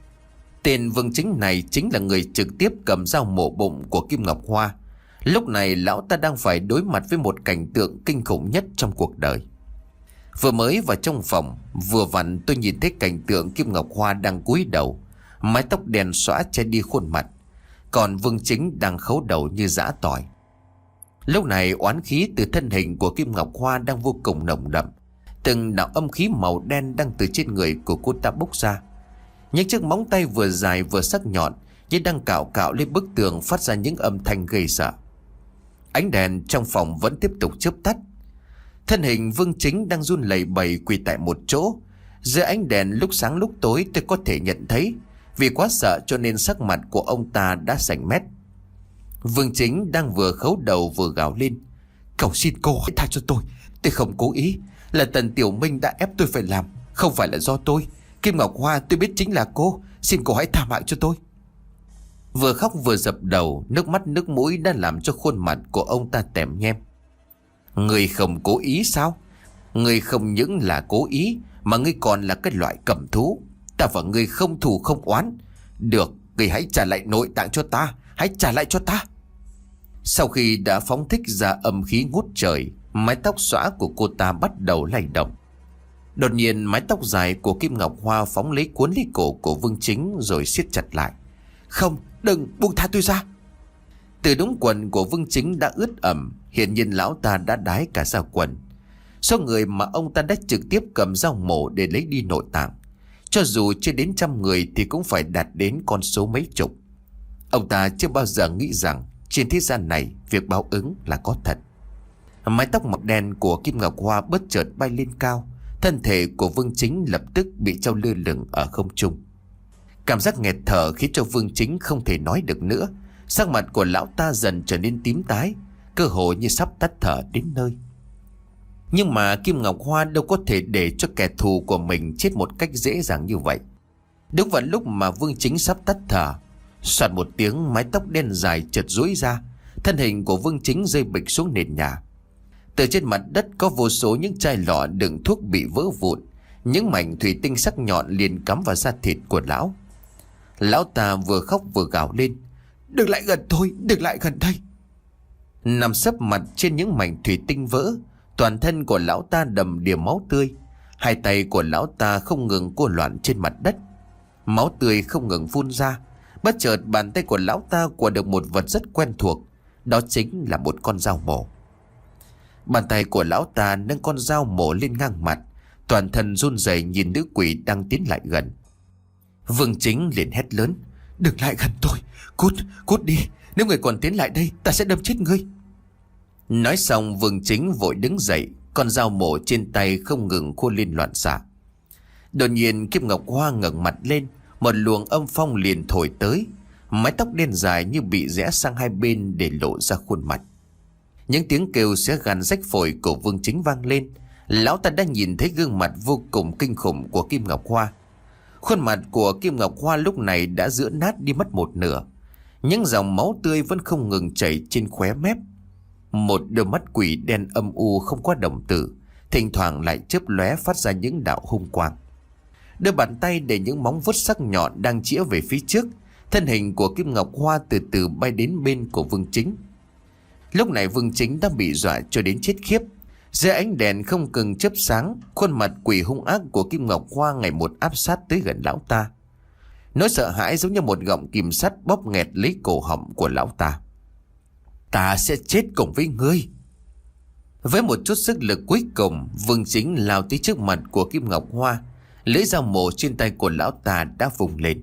Tên Vương Chính này chính là người trực tiếp cầm dao mổ bụng của Kim Ngọc Hoa. Lúc này lão ta đang phải đối mặt với một cảnh tượng kinh khủng nhất trong cuộc đời. Vừa mới vào trong phòng, vừa vặn tôi nhìn thấy cảnh tượng Kim Ngọc Hoa đang cúi đầu, mái tóc đen xõa che đi khuôn mặt. Còn Vương Chính đang khấu đầu như giã tỏi. Lúc này oán khí từ thân hình của Kim Ngọc Hoa đang vô cùng nồng đậm. Từng đạo âm khí màu đen đang từ trên người của cô ta bốc ra. Những chiếc móng tay vừa dài vừa sắc nhọn như đang cạo cạo lên bức tường, phát ra những âm thanh gây sợ. Ánh đèn trong phòng vẫn tiếp tục chớp tắt. Thân hình Vương Chính đang run lẩy bẩy quỳ tại một chỗ. Giữa ánh đèn lúc sáng lúc tối tôi có thể nhận thấy. Vì quá sợ cho nên sắc mặt của ông ta đã xanh mét. Vương Chính đang vừa khấu đầu vừa gào lên: "Cầu xin cô hãy tha cho tôi. Tôi không cố ý. Là Tần Tiểu Minh đã ép tôi phải làm. Không phải là do tôi. Kim Ngọc Hoa tôi biết chính là cô. Xin cô hãy tha mạng cho tôi." Vừa khóc vừa dập đầu, nước mắt nước mũi đã làm cho khuôn mặt của ông ta tèm nhem. "Người không cố ý sao? Người không những là cố ý mà ngươi còn là cái loại cầm thú. Ta và ngươi không thù không oán. Được, ngươi hãy trả lại nội tạng cho ta. Hãy trả lại cho ta." Sau khi đã phóng thích ra âm khí ngút trời, mái tóc xõa của cô ta bắt đầu lay động. Đột nhiên mái tóc dài của Kim Ngọc Hoa phóng lấy cuốn lấy cổ của Vương Chính rồi siết chặt lại. "Không, đừng, buông tha tôi ra." Từ đống quần của Vương Chính đã ướt ẩm. Hiện nhiên lão ta đã đái cả ra quần. Số người mà ông ta đã trực tiếp cầm dao mổ để lấy đi nội tạng, cho dù chưa đến trăm người thì cũng phải đạt đến con số mấy chục. Ông ta chưa bao giờ nghĩ rằng trên thế gian này việc báo ứng là có thật. Mái tóc màu đen của Kim Ngọc Hoa bất chợt bay lên cao. Thân thể của Vương Chính lập tức bị treo lơ lửng ở không trung. Cảm giác nghẹt thở khiến cho Vương Chính không thể nói được nữa. Sắc mặt của lão ta dần trở nên tím tái, cơ hồ như sắp tắt thở đến nơi. Nhưng mà Kim Ngọc Hoa đâu có thể để cho kẻ thù của mình chết một cách dễ dàng như vậy. Đúng vào lúc mà Vương Chính sắp tắt thở, soạt một tiếng, mái tóc đen dài chợt duỗi ra. Thân hình của Vương Chính rơi bịch xuống nền nhà. Từ trên mặt đất có vô số những chai lọ đựng thuốc bị vỡ vụn. Những mảnh thủy tinh sắc nhọn liền cắm vào da thịt của lão. Lão ta vừa khóc vừa gào lên: "Đừng lại gần tôi, đừng lại gần đây." Nằm sấp mặt trên những mảnh thủy tinh vỡ, toàn thân của lão ta đầm đìa máu tươi. Hai tay của lão ta không ngừng cô loạn trên mặt đất. Máu tươi không ngừng phun ra. Bất chợt bàn tay của lão ta quờ được một vật rất quen thuộc. Đó chính là một con dao mổ. Bàn tay của lão ta nâng con dao mổ lên ngang mặt. Toàn thân run rẩy nhìn nữ quỷ đang tiến lại gần. Vương Chính liền hét lớn: "Đừng lại gần tôi, cút, cút đi. Nếu người còn tiến lại đây ta sẽ đâm chết ngươi." Nói xong Vương Chính vội đứng dậy. Con dao mổ trên tay không ngừng khô lên loạn xạ. Đột nhiên Kim Ngọc Hoa ngẩng mặt lên. Một luồng âm phong liền thổi tới. Mái tóc đen dài như bị rẽ sang hai bên để lộ ra khuôn mặt. Những tiếng kêu xé gan rách phổi của Vương Chính vang lên. Lão ta đã nhìn thấy gương mặt vô cùng kinh khủng của Kim Ngọc Hoa. Khuôn mặt của Kim Ngọc Hoa lúc này đã rữa nát đi mất một nửa. Những dòng máu tươi vẫn không ngừng chảy trên khóe mép. Một đôi mắt quỷ đen âm u không có đồng tử, thỉnh thoảng lại chớp lóe phát ra những đạo hung quang. Đôi bàn tay để những móng vuốt sắc nhọn đang chĩa về phía trước. Thân hình của Kim Ngọc Hoa từ từ bay đến bên của Vương Chính. Lúc này Vương Chính đã bị dọa cho đến chết khiếp. Dưới ánh đèn không ngừng chớp sáng, khuôn mặt quỷ hung ác của Kim Ngọc Hoa ngày một áp sát tới gần lão ta. Nỗi sợ hãi giống như một gọng kìm sắt bóp nghẹt lấy cổ họng của lão ta. Ta sẽ chết cùng với ngươi. Với một chút sức lực cuối cùng, Vương Chính lao tới trước mặt của Kim Ngọc Hoa. Lưỡi dao mổ trên tay của lão ta đã vùng lên.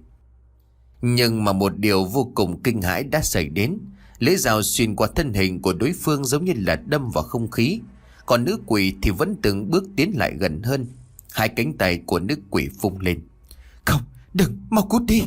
Nhưng mà một điều vô cùng kinh hãi đã xảy đến. Lưỡi dao xuyên qua thân hình của đối phương giống như là đâm vào không khí. Còn nữ quỷ thì vẫn từng bước tiến lại gần hơn. Hai cánh tay của nữ quỷ vung lên. Không, đừng, mau cút đi.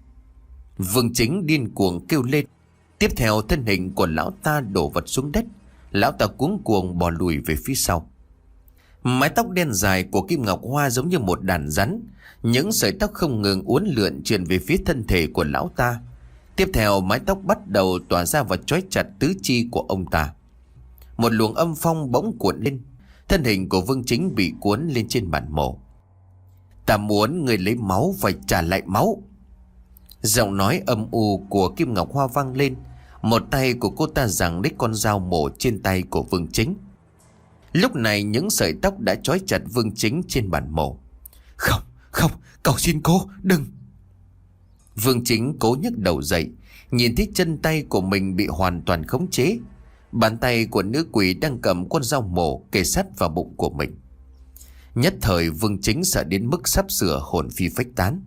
Vương Chính điên cuồng kêu lên. Tiếp theo thân hình của lão ta đổ vật xuống đất. Lão ta cuống cuồng bò lùi về phía sau. Mái tóc đen dài của Kim Ngọc Hoa giống như một đàn rắn. Những sợi tóc không ngừng uốn lượn truyền về phía thân thể của lão ta. Tiếp theo mái tóc bắt đầu tỏa ra và trói chặt tứ chi của ông ta. Một luồng âm phong bỗng cuộn lên. Thân hình của Vương Chính bị cuốn lên trên bàn mổ. Ta muốn người lấy máu và trả lại máu. Giọng nói âm u của Kim Ngọc Hoa vang lên. Một tay của cô ta giằng lấy con dao mổ trên tay của Vương Chính. Lúc này những sợi tóc đã trói chặt Vương Chính trên bàn mổ. Không, không, cầu xin cô, đừng. Vương Chính cố nhấc đầu dậy, nhìn thấy chân tay của mình bị hoàn toàn khống chế. Bàn tay của nữ quỷ đang cầm con dao mổ kề sát vào bụng của mình. Nhất thời Vương Chính sợ đến mức sắp sửa hồn phi phách tán.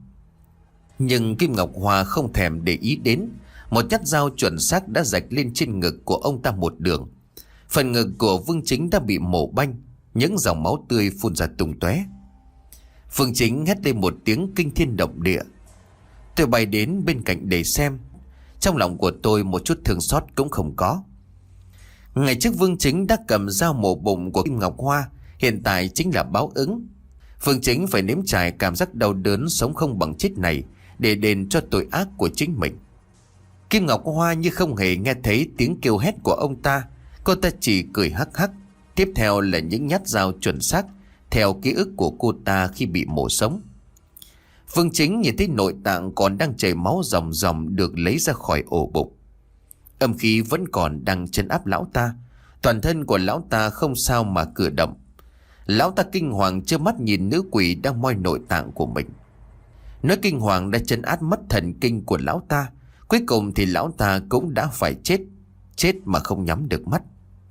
Nhưng Kim Ngọc Hoa không thèm để ý đến. Một nhát dao chuẩn xác đã rạch lên trên ngực của ông ta một đường. Phần ngực của Vương Chính đã bị mổ banh. Những dòng máu tươi phun ra tung tóe. Vương Chính hét lên một tiếng kinh thiên động địa. Tôi bay đến bên cạnh để xem. Trong lòng của tôi một chút thương xót cũng không có. Ngày trước Vương Chính đã cầm dao mổ bụng của Kim Ngọc Hoa. Hiện tại chính là báo ứng. Vương Chính phải nếm trải cảm giác đau đớn sống không bằng chết này để đền cho tội ác của chính mình. Kim Ngọc Hoa như không hề nghe thấy tiếng kêu hét của ông ta. Cô ta chỉ cười hắc hắc. Tiếp theo là những nhát dao chuẩn xác theo ký ức của cô ta khi bị mổ sống. Vương Chính nhìn thấy nội tạng còn đang chảy máu ròng ròng được lấy ra khỏi ổ bụng. Âm khí vẫn còn đang trấn áp lão ta. Toàn thân của lão ta không sao mà cử động. Lão ta kinh hoàng trơ mắt nhìn nữ quỷ đang moi nội tạng của mình. Nỗi kinh hoàng đã trấn áp mất thần kinh của lão ta. Cuối cùng thì lão ta cũng đã phải chết. Chết mà không nhắm được mắt.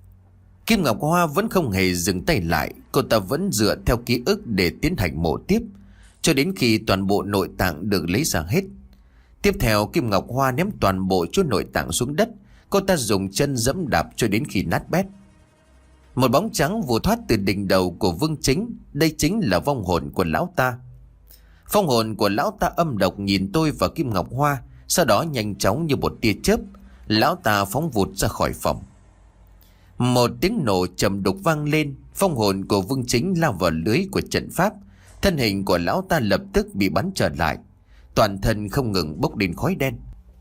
Kim Ngọc Hoa vẫn không hề dừng tay lại. Cô ta vẫn dựa theo ký ức để tiến hành mổ tiếp, cho đến khi toàn bộ nội tạng được lấy ra hết. Tiếp theo Kim Ngọc Hoa ném toàn bộ chỗ nội tạng xuống đất. Cô ta dùng chân giẫm đạp cho đến khi nát bét. Một bóng trắng vụt thoát từ đỉnh đầu của Vương Chính. Đây chính là vong hồn của lão ta. Vong hồn của lão ta âm độc nhìn tôi và Kim Ngọc Hoa. Sau đó nhanh chóng như một tia chớp, lão ta phóng vụt ra khỏi phòng. Một tiếng nổ trầm đục vang lên. Vong hồn của Vương Chính lao vào lưới của trận pháp. Thân hình của lão ta lập tức bị bắn trở lại. Toàn thân không ngừng bốc lên khói đen.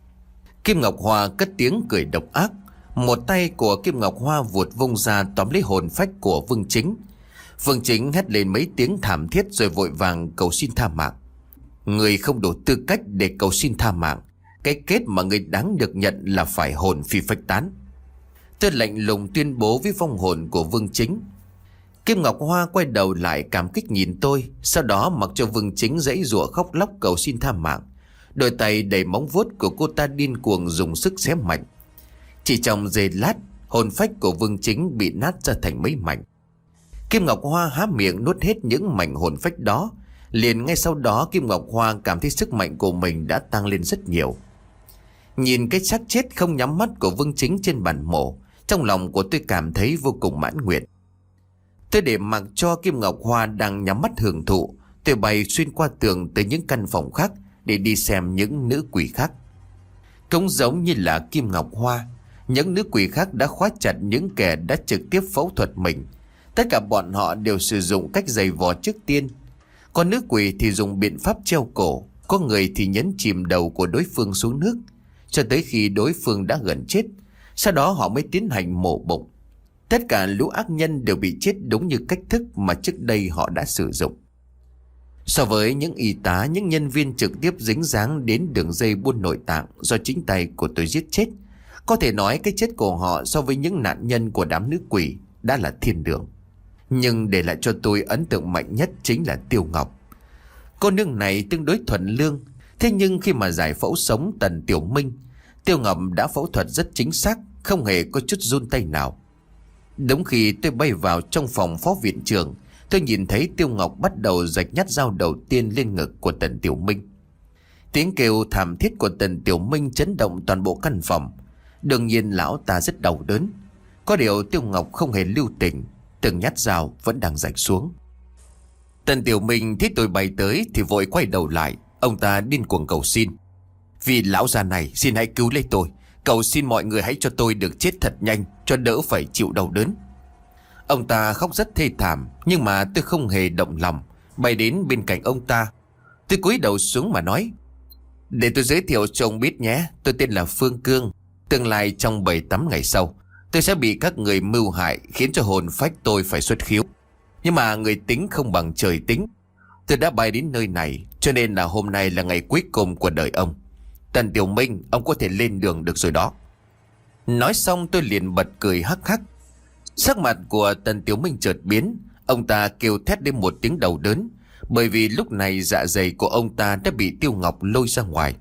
Kim Ngọc Hoa cất tiếng cười độc ác. Một tay của Kim Ngọc Hoa vụt vung ra tóm lấy hồn phách của Vương Chính. Vương Chính hét lên mấy tiếng thảm thiết rồi vội vàng cầu xin tha mạng. Người không đủ tư cách để cầu xin tha mạng. Cái kết mà người đáng được nhận là phải hồn phi phách tán. Tôi lạnh lùng tuyên bố với vong hồn của Vương Chính. Kim Ngọc Hoa quay đầu lại cảm kích nhìn tôi. Sau đó mặc cho Vương Chính giãy giụa khóc lóc cầu xin tha mạng. Đôi tay đầy móng vuốt của cô ta điên cuồng dùng sức xé mạnh. Chỉ trong giây lát, hồn phách của Vương Chính bị nát ra thành mấy mảnh. Kim Ngọc Hoa há miệng nuốt hết những mảnh hồn phách đó. Liền ngay sau đó Kim Ngọc Hoa cảm thấy sức mạnh của mình đã tăng lên rất nhiều. Nhìn cái xác chết không nhắm mắt của Vương Chính trên bàn mổ, trong lòng của tôi cảm thấy vô cùng mãn nguyện. Tôi để mặc cho Kim Ngọc Hoa đang nhắm mắt hưởng thụ. Tôi bay xuyên qua tường tới những căn phòng khác để đi xem những nữ quỷ khác. Cũng giống như là Kim Ngọc Hoa, những nữ quỷ khác đã khóa chặt những kẻ đã trực tiếp phẫu thuật mình. Tất cả bọn họ đều sử dụng cách giày vò trước tiên. Còn nữ quỷ thì dùng biện pháp treo cổ. Có người thì nhấn chìm đầu của đối phương xuống nước cho tới khi đối phương đã gần chết. Sau đó họ mới tiến hành mổ bụng. Tất cả lũ ác nhân đều bị chết đúng như cách thức mà trước đây họ đã sử dụng. So với những y tá, những nhân viên trực tiếp dính dáng đến đường dây buôn nội tạng do chính tay của tôi giết chết, có thể nói cái chết của họ so với những nạn nhân của đám nữ quỷ đã là thiên đường. Nhưng để lại cho tôi ấn tượng mạnh nhất chính là Tiêu Ngọc. Cô nương này tương đối thuần lương, thế nhưng khi mà giải phẫu sống Tần Tiểu Minh, Tiêu Ngọc đã phẫu thuật rất chính xác, không hề có chút run tay nào. Đúng khi tôi bay vào trong phòng phó viện trưởng, tôi nhìn thấy Tiêu Ngọc bắt đầu rạch nhát dao đầu tiên lên ngực của Tần Tiểu Minh. Tiếng kêu thảm thiết của Tần Tiểu Minh chấn động toàn bộ căn phòng. Đương nhiên lão ta rất đau đớn. Có điều Tiêu Ngọc không hề lưu tình, từng nhát dao vẫn đang rạch xuống. Tần Tiểu Minh thấy tôi bay tới thì vội quay đầu lại. Ông ta điên cuồng cầu xin: "Vì lão già này, xin hãy cứu lấy tôi. Cầu xin mọi người hãy cho tôi được chết thật nhanh, cho đỡ phải chịu đau đớn." Ông ta khóc rất thê thảm, nhưng mà tôi không hề động lòng, bay đến bên cạnh ông ta. Tôi cúi đầu xuống mà nói: "Để tôi giới thiệu cho ông biết nhé, tôi tên là Phương Cương. Tương lai trong bảy tám ngày sau, tôi sẽ bị các người mưu hại, khiến cho hồn phách tôi phải xuất khiếu. Nhưng mà người tính không bằng trời tính. Tôi đã bay đến nơi này, cho nên là hôm nay là ngày cuối cùng của đời ông. Tần Tiểu Minh, ông có thể lên đường được rồi đó." Nói xong tôi liền bật cười hắc hắc. Sắc mặt của Tần Tiểu Minh chợt biến. Ông ta kêu thét đến một tiếng đau đớn, bởi vì lúc này dạ dày của ông ta đã bị Tiêu Ngọc lôi ra ngoài.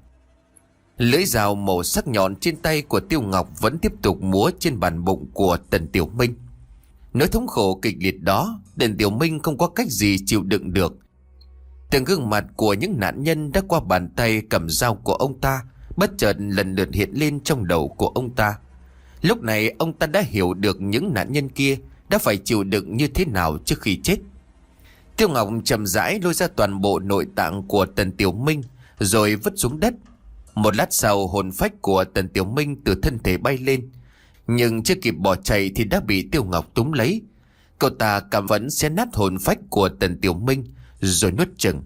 Lưỡi dao màu sắc nhọn trên tay của Tiêu Ngọc vẫn tiếp tục múa trên bàn bụng của Tần Tiểu Minh. Nỗi thống khổ kịch liệt đó, Tần Tiểu Minh không có cách gì chịu đựng được. Từng gương mặt của những nạn nhân đã qua bàn tay cầm dao của ông ta bất chợt lần lượt hiện lên trong đầu của ông ta. Lúc này ông ta đã hiểu được những nạn nhân kia đã phải chịu đựng như thế nào trước khi chết. Tiêu Ngọc chậm rãi lôi ra toàn bộ nội tạng của Tần Tiểu Minh rồi vứt xuống đất. Một lát sau, hồn phách của Tần Tiểu Minh từ thân thể bay lên, nhưng chưa kịp bỏ chạy thì đã bị Tiêu Ngọc túm lấy. Cậu ta cảm vẫn xé nát hồn phách của Tần Tiểu Minh rồi nuốt chửng.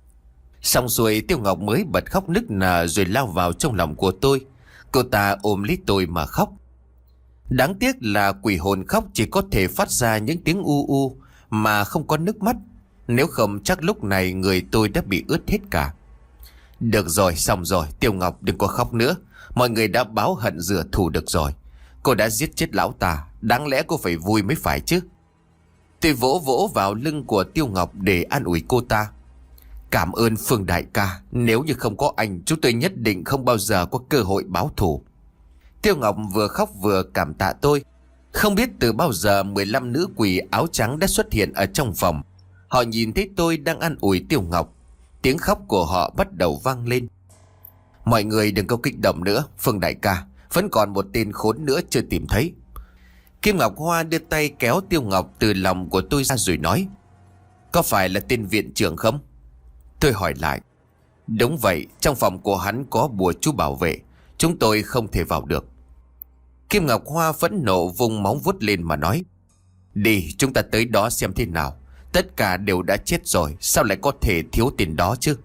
Xong xuôi, Tiêu Ngọc mới bật khóc nức nở rồi lao vào trong lòng của tôi. Cậu ta ôm lấy tôi mà khóc. Đáng tiếc là quỷ hồn khóc chỉ có thể phát ra những tiếng u u mà không có nước mắt. Nếu không chắc lúc này người tôi đã bị ướt hết cả. Được rồi, xong rồi, Tiêu Ngọc đừng có khóc nữa. Mọi người đã báo hận rửa thù được rồi. Cô đã giết chết lão ta, đáng lẽ cô phải vui mới phải chứ. Tôi vỗ vỗ vào lưng của Tiêu Ngọc để an ủi cô ta. Cảm ơn Phương đại ca, nếu như không có anh, chúng tôi nhất định không bao giờ có cơ hội báo thù. Tiêu Ngọc vừa khóc vừa cảm tạ tôi. Không biết từ bao giờ mười lăm nữ quỷ áo trắng đã xuất hiện ở trong phòng. Họ nhìn thấy tôi đang an ủi Tiêu Ngọc. Tiếng khóc của họ bắt đầu vang lên. Mọi người đừng có kích động nữa, Phương đại ca, vẫn còn một tên khốn nữa chưa tìm thấy. Kim Ngọc Hoa đưa tay kéo Tiêu Ngọc từ lòng của tôi ra rồi nói: Có phải là tên viện trưởng không? Tôi hỏi lại. Đúng vậy, trong phòng của hắn có bùa chú bảo vệ, chúng tôi không thể vào được. Kim Ngọc Hoa phẫn nộ vùng móng vuốt lên mà nói: Đi, chúng ta tới đó xem thế nào. Tất cả đều đã chết rồi, sao lại có thể thiếu tiền đó chứ?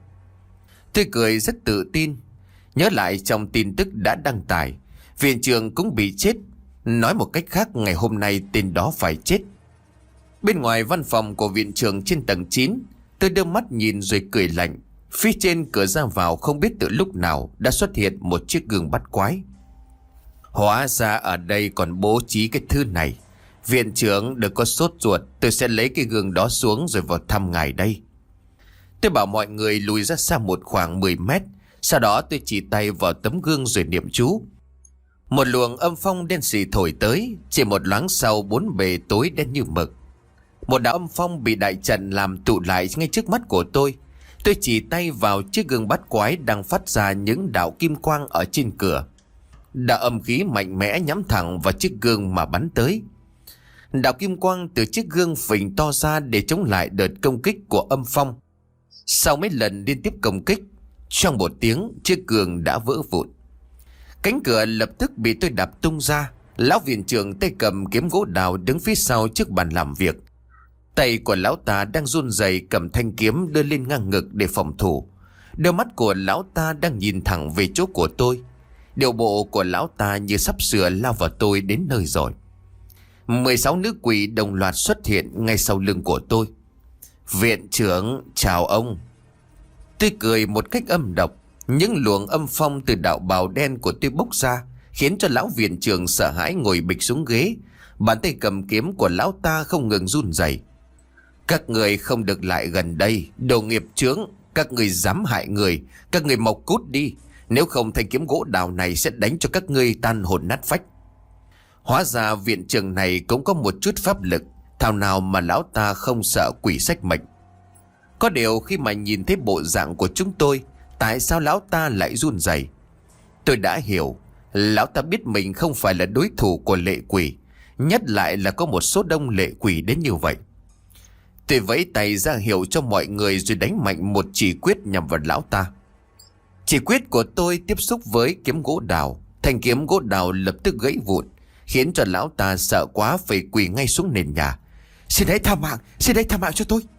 Tôi cười rất tự tin. Nhớ lại trong tin tức đã đăng tải, viện trưởng cũng bị chết. Nói một cách khác, ngày hôm nay tên đó phải chết. Bên ngoài văn phòng của viện trưởng trên tầng chín, tôi đưa mắt nhìn rồi cười lạnh. Phía trên cửa ra vào không biết từ lúc nào đã xuất hiện một chiếc gương bắt quái. Hóa ra ở đây còn bố trí cái thứ này. Viện trưởng đừng có sốt ruột, tôi sẽ lấy cái gương đó xuống rồi vào thăm ngài đây. Tôi bảo mọi người lùi ra xa một khoảng mười mét. Sau đó tôi chỉ tay vào tấm gương rồi niệm chú. Một luồng âm phong đen sì thổi tới. Chỉ một loáng sau, bốn bề tối đen như mực. Một đạo âm phong bị đại trận làm tụ lại ngay trước mắt của tôi. Tôi chỉ tay vào chiếc gương bắt quái đang phát ra những đạo kim quang ở trên cửa. Đạo âm khí mạnh mẽ nhắm thẳng vào chiếc gương mà bắn tới. Đạo kim quang từ chiếc gương phình to ra để chống lại đợt công kích của âm phong. Sau mấy lần liên tiếp công kích, trong một tiếng chiếc gương đã vỡ vụn. Cánh cửa lập tức bị tôi đạp tung ra. Lão viện trưởng tay cầm kiếm gỗ đào đứng phía sau trước bàn làm việc. Tay của lão ta đang run rẩy cầm thanh kiếm đưa lên ngang ngực để phòng thủ. Đôi mắt của lão ta đang nhìn thẳng về chỗ của tôi. Điệu bộ của lão ta như sắp sửa lao vào tôi đến nơi rồi. mười sáu nữ quỷ đồng loạt xuất hiện ngay sau lưng của tôi. Viện trưởng, chào ông. Tôi cười một cách âm độc. Những luồng âm phong từ đạo bào đen của tôi bốc ra, khiến cho lão viện trưởng sợ hãi ngồi bịch xuống ghế. Bàn tay cầm kiếm của lão ta không ngừng run rẩy. Các người không được lại gần đây, đồ nghiệp chướng. Các người dám hại người, các người mau cút đi. Nếu không thanh kiếm gỗ đào này sẽ đánh cho các ngươi tan hồn nát phách. Hóa ra viện trưởng này cũng có một chút pháp lực, thảo nào mà lão ta không sợ quỷ sách mệnh. Có điều khi mà nhìn thấy bộ dạng của chúng tôi, tại sao lão ta lại run rẩy? Tôi đã hiểu, lão ta biết mình không phải là đối thủ của lệ quỷ, nhất lại là có một số đông lệ quỷ đến như vậy. Tôi vẫy tay ra hiệu cho mọi người rồi đánh mạnh một chỉ quyết nhằm vào lão ta. Chỉ quyết của tôi tiếp xúc với kiếm gỗ đào, thanh kiếm gỗ đào lập tức gãy vụn, khiến cho lão ta sợ quá phải quỳ ngay xuống nền nhà. Xin hãy tha mạng, xin hãy tha mạng cho tôi.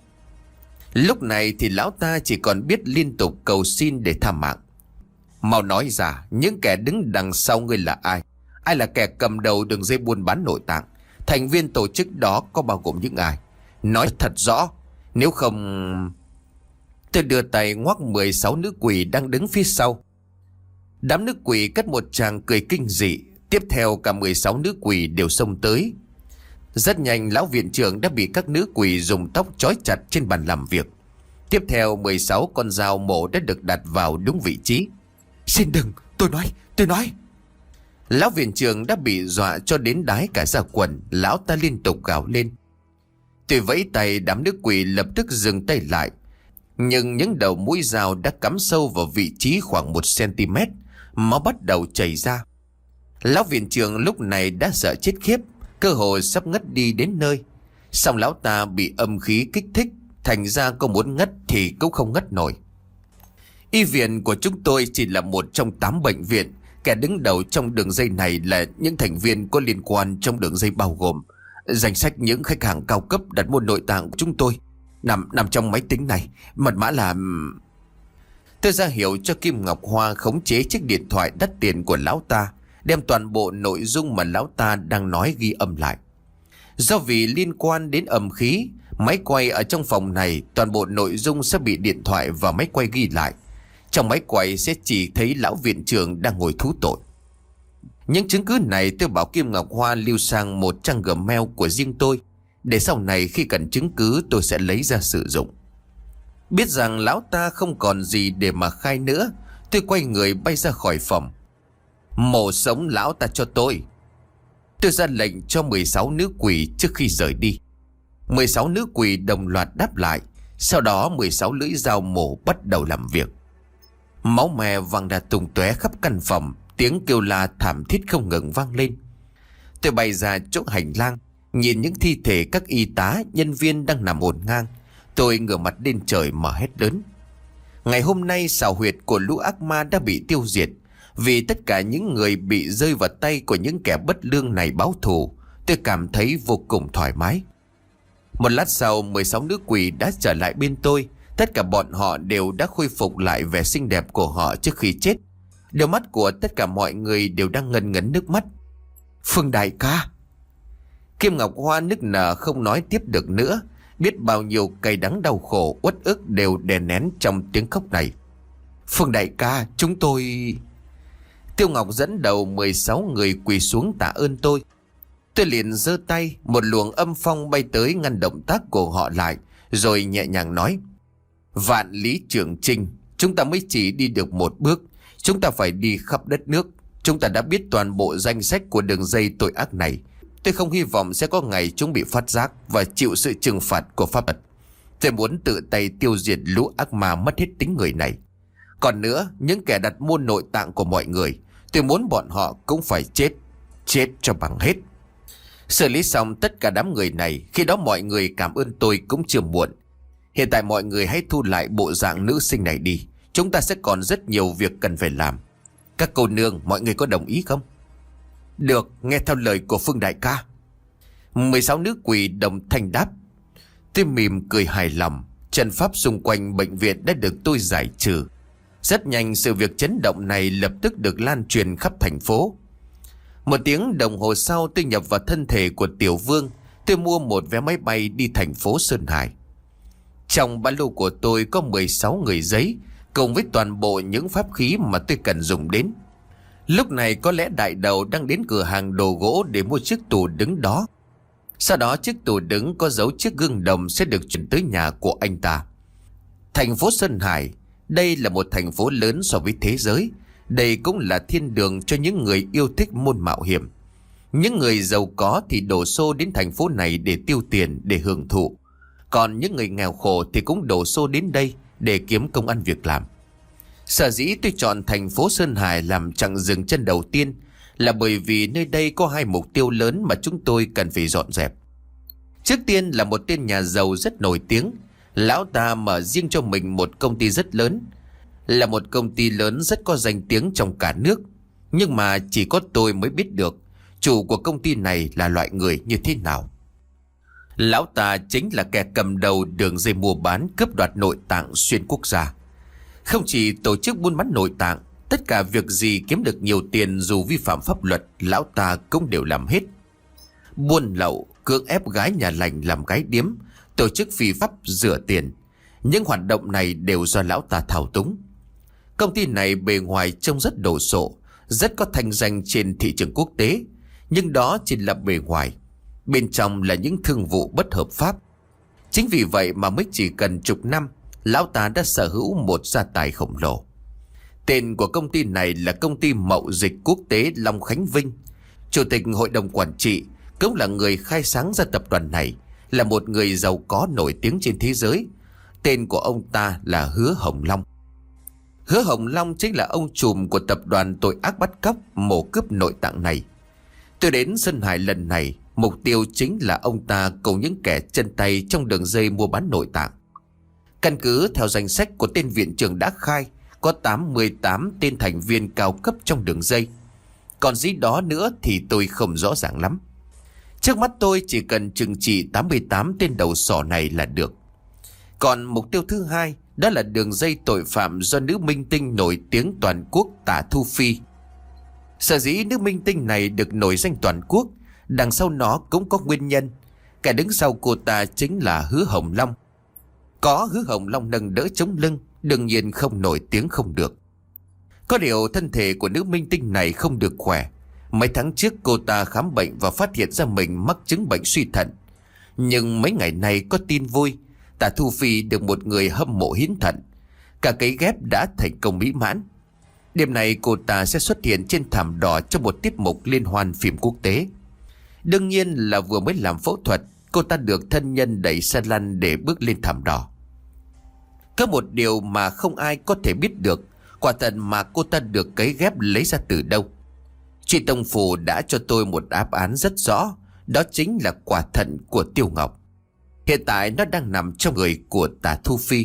Lúc này thì lão ta chỉ còn biết liên tục cầu xin để tha mạng. Mau nói ra, những kẻ đứng đằng sau ngươi là ai? Ai là kẻ cầm đầu đường dây buôn bán nội tạng? Thành viên tổ chức đó có bao gồm những ai? Nói thật rõ, nếu không... Tôi đưa tay ngoắc mười sáu nữ quỷ đang đứng phía sau. Đám nữ quỷ cất một tràng cười kinh dị. Tiếp theo cả mười sáu nữ quỷ đều xông tới. Rất nhanh lão viện trưởng đã bị các nữ quỷ dùng tóc trói chặt trên bàn làm việc. Tiếp theo mười sáu con dao mổ đã được đặt vào đúng vị trí. Xin đừng, tôi nói, tôi nói. Lão viện trưởng đã bị dọa cho đến đái cả da quần. Lão ta liên tục gào lên. Tôi vẫy tay, đám nữ quỷ lập tức dừng tay lại. Nhưng những đầu mũi dao đã cắm sâu vào vị trí khoảng một xăng-ti-mét. Máu bắt đầu chảy ra. Lão viện trưởng lúc này đã sợ chết khiếp, cơ hồ sắp ngất đi đến nơi. Xong lão ta bị âm khí kích thích, thành ra có muốn ngất thì cũng không ngất nổi. Y viện của chúng tôi chỉ là một trong tám bệnh viện. Kẻ đứng đầu trong đường dây này là những thành viên có liên quan trong đường dây, bao gồm danh sách những khách hàng cao cấp đặt mua nội tạng của chúng tôi nằm nằm trong máy tính này. Mật mã là... Tôi ra hiệu cho Kim Ngọc Hoa khống chế chiếc điện thoại đắt tiền của lão ta, đem toàn bộ nội dung mà lão ta đang nói ghi âm lại. Do vì liên quan đến âm khí, máy quay ở trong phòng này, toàn bộ nội dung sẽ bị điện thoại và máy quay ghi lại. Trong máy quay sẽ chỉ thấy lão viện trưởng đang ngồi thú tội. Những chứng cứ này tôi bảo Kim Ngọc Hoa lưu sang một trang Gmail của riêng tôi, để sau này khi cần chứng cứ tôi sẽ lấy ra sử dụng. Biết rằng lão ta không còn gì để mà khai nữa, tôi quay người bay ra khỏi phòng. Mổ sống lão ta cho tôi. Tôi ra lệnh cho mười sáu nữ quỷ trước khi rời đi. mười sáu nữ quỷ đồng loạt đáp lại. Sau đó mười sáu lưỡi dao mổ bắt đầu làm việc. Máu me văng ra tung tóe khắp căn phòng, tiếng kêu la thảm thiết không ngừng vang lên. Tôi bay ra chỗ hành lang, nhìn những thi thể các y tá, nhân viên đang nằm ngổn ngang. Tôi ngửa mặt lên trời mà hét lớn. Ngày hôm nay xào huyệt của lũ ác ma đã bị tiêu diệt. Vì tất cả những người bị rơi vào tay của những kẻ bất lương này báo thù, tôi cảm thấy vô cùng thoải mái. Một lát sau mười sáu nữ quỷ đã trở lại bên tôi. Tất cả bọn họ đều đã khôi phục lại vẻ xinh đẹp của họ trước khi chết. Đôi mắt của tất cả mọi người đều đang ngần ngấn nước mắt. Phương đại ca. Kim Ngọc Hoa nức nở không nói tiếp được nữa. Biết bao nhiêu cay đắng đau khổ uất ức đều đè nén trong tiếng khóc này. Phương đại ca, chúng tôi... Tiêu Ngọc dẫn đầu mười sáu người quỳ xuống tạ ơn tôi. Tôi liền giơ tay, một luồng âm phong bay tới ngăn động tác của họ lại, rồi nhẹ nhàng nói. Vạn lý trường chinh, chúng ta mới chỉ đi được một bước, chúng ta phải đi khắp đất nước. Chúng ta đã biết toàn bộ danh sách của đường dây tội ác này. Tôi không hy vọng sẽ có ngày chúng bị phát giác và chịu sự trừng phạt của pháp luật. Tôi muốn tự tay tiêu diệt lũ ác ma mất hết tính người này. Còn nữa, những kẻ đặt mua nội tạng của mọi người, tôi muốn bọn họ cũng phải chết, chết cho bằng hết. Xử lý xong tất cả đám người này, khi đó mọi người cảm ơn tôi cũng chưa muộn. Hiện tại mọi người hãy thu lại bộ dạng nữ sinh này đi. Chúng ta sẽ còn rất nhiều việc cần phải làm. Các cô nương, mọi người có đồng ý không? Được, nghe theo lời của Phương đại ca. mười sáu nữ quỷ đồng thanh đáp. Tôi mỉm cười hài lòng. Trận pháp xung quanh bệnh viện đã được tôi giải trừ. Rất nhanh sự việc chấn động này lập tức được lan truyền khắp thành phố. Một tiếng đồng hồ sau tôi nhập vào thân thể của Tiểu Vương. Tôi mua một vé máy bay đi thành phố Sơn Hải. Trong ba lô của tôi có mười sáu người giấy cùng với toàn bộ những pháp khí mà tôi cần dùng đến. Lúc này có lẽ đại đầu đang đến cửa hàng đồ gỗ để mua chiếc tủ đứng đó. Sau đó chiếc tủ đứng có dấu chiếc gương đồng sẽ được chuyển tới nhà của anh ta. Thành phố Sơn Hải, đây là một thành phố lớn so với thế giới. Đây cũng là thiên đường cho những người yêu thích môn mạo hiểm. Những người giàu có thì đổ xô đến thành phố này để tiêu tiền, để hưởng thụ. Còn những người nghèo khổ thì cũng đổ xô đến đây để kiếm công ăn việc làm. Sở dĩ tôi chọn thành phố Sơn Hải làm chặng dừng chân đầu tiên là bởi vì nơi đây có hai mục tiêu lớn mà chúng tôi cần phải dọn dẹp. Trước tiên là một tên nhà giàu rất nổi tiếng. Lão ta mở riêng cho mình một công ty rất lớn. Là một công ty lớn rất có danh tiếng trong cả nước. Nhưng mà chỉ có tôi mới biết được chủ của công ty này là loại người như thế nào. Lão ta chính là kẻ cầm đầu đường dây mua bán cướp đoạt nội tạng xuyên quốc gia. Không chỉ tổ chức buôn bán nội tạng, tất cả việc gì kiếm được nhiều tiền dù vi phạm pháp luật, lão ta cũng đều làm hết. Buôn lậu, cưỡng ép gái nhà lành làm gái điếm, tổ chức phi pháp rửa tiền. Những hoạt động này đều do lão ta thao túng. Công ty này bề ngoài trông rất đồ sộ, rất có thanh danh trên thị trường quốc tế. Nhưng đó chỉ là bề ngoài. Bên trong là những thương vụ bất hợp pháp. Chính vì vậy mà mới chỉ cần chục năm, lão ta đã sở hữu một gia tài khổng lồ. Tên của công ty này là Công ty Mậu Dịch Quốc tế Long Khánh Vinh. Chủ tịch hội đồng quản trị cũng là người khai sáng ra tập đoàn này, là một người giàu có nổi tiếng trên thế giới. Tên của ông ta là Hứa Hồng Long. Hứa Hồng Long chính là ông trùm của tập đoàn tội ác bắt cóc, mổ cướp nội tạng này. Tôi đến Sơn Hải lần này, mục tiêu chính là ông ta cùng những kẻ chân tay trong đường dây mua bán nội tạng. Căn cứ theo danh sách của tên viện trưởng đã khai, có tám mươi tám tên thành viên cao cấp trong đường dây. Còn gì đó nữa thì tôi không rõ ràng lắm. Trước mắt tôi chỉ cần trừng trị tám mươi tám tên đầu sỏ này là được. Còn mục tiêu thứ hai, đó là đường dây tội phạm do nữ minh tinh nổi tiếng toàn quốc Tạ Thu Phi. Sở dĩ nữ minh tinh này được nổi danh toàn quốc, đằng sau nó cũng có nguyên nhân. Kẻ đứng sau cô ta chính là Hứa Hồng Long. Có Hứa Hồng Long nâng đỡ chống lưng, đương nhiên không nổi tiếng không được. Có điều thân thể của nữ minh tinh này không được khỏe. Mấy tháng trước cô ta khám bệnh và phát hiện ra mình mắc chứng bệnh suy thận. Nhưng mấy ngày nay có tin vui, Tạ Thu Phi được một người hâm mộ hiến thận. Cả cấy ghép đã thành công mỹ mãn. Đêm này cô ta sẽ xuất hiện trên thảm đỏ trong một tiết mục liên hoan phim quốc tế. Đương nhiên là vừa mới làm phẫu thuật, cô ta được thân nhân đẩy xe lăn để bước lên thảm đỏ. Có một điều mà không ai có thể biết được, quả thận mà cô ta được cấy ghép lấy ra từ đâu. Truy Tông Phủ đã cho tôi một đáp án rất rõ, đó chính là quả thận của Tiêu Ngọc. Hiện tại nó đang nằm trong người của Tạ Thu Phi.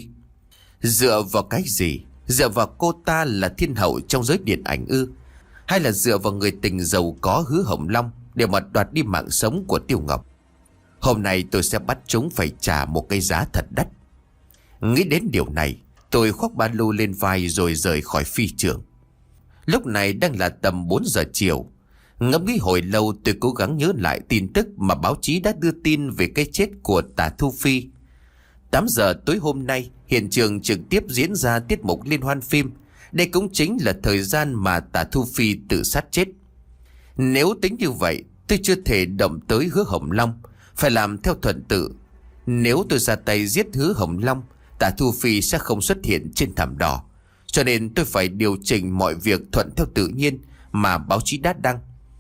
Dựa vào cái gì? Dựa vào cô ta là thiên hậu trong giới điện ảnh ư? Hay là dựa vào người tình giàu có Hứa Hồng Long để mà đoạt đi mạng sống của Tiêu Ngọc? Hôm nay tôi sẽ bắt chúng phải trả một cái giá thật đắt. Nghĩ đến điều này, tôi khoác ba lô lên vai rồi rời khỏi phi trường. Lúc này đang là tầm bốn giờ chiều. Ngẫm nghĩ hồi lâu, tôi cố gắng nhớ lại tin tức mà báo chí đã đưa tin về cái chết của Tạ Thu Phi. Tám giờ tối hôm nay, hiện trường trực tiếp diễn ra tiết mục liên hoan phim. Đây cũng chính là thời gian mà Tạ Thu Phi tự sát chết. Nếu tính như vậy, tôi chưa thể động tới Hứa Hồng Long, phải làm theo thuận tự. Nếu tôi ra tay giết Hứa Hồng Long, Tạ Thu Phi sẽ không xuất hiện trên thảm đỏ. Cho nên tôi phải điều chỉnh mọi việc thuận theo tự nhiên mà báo chí đã đăng.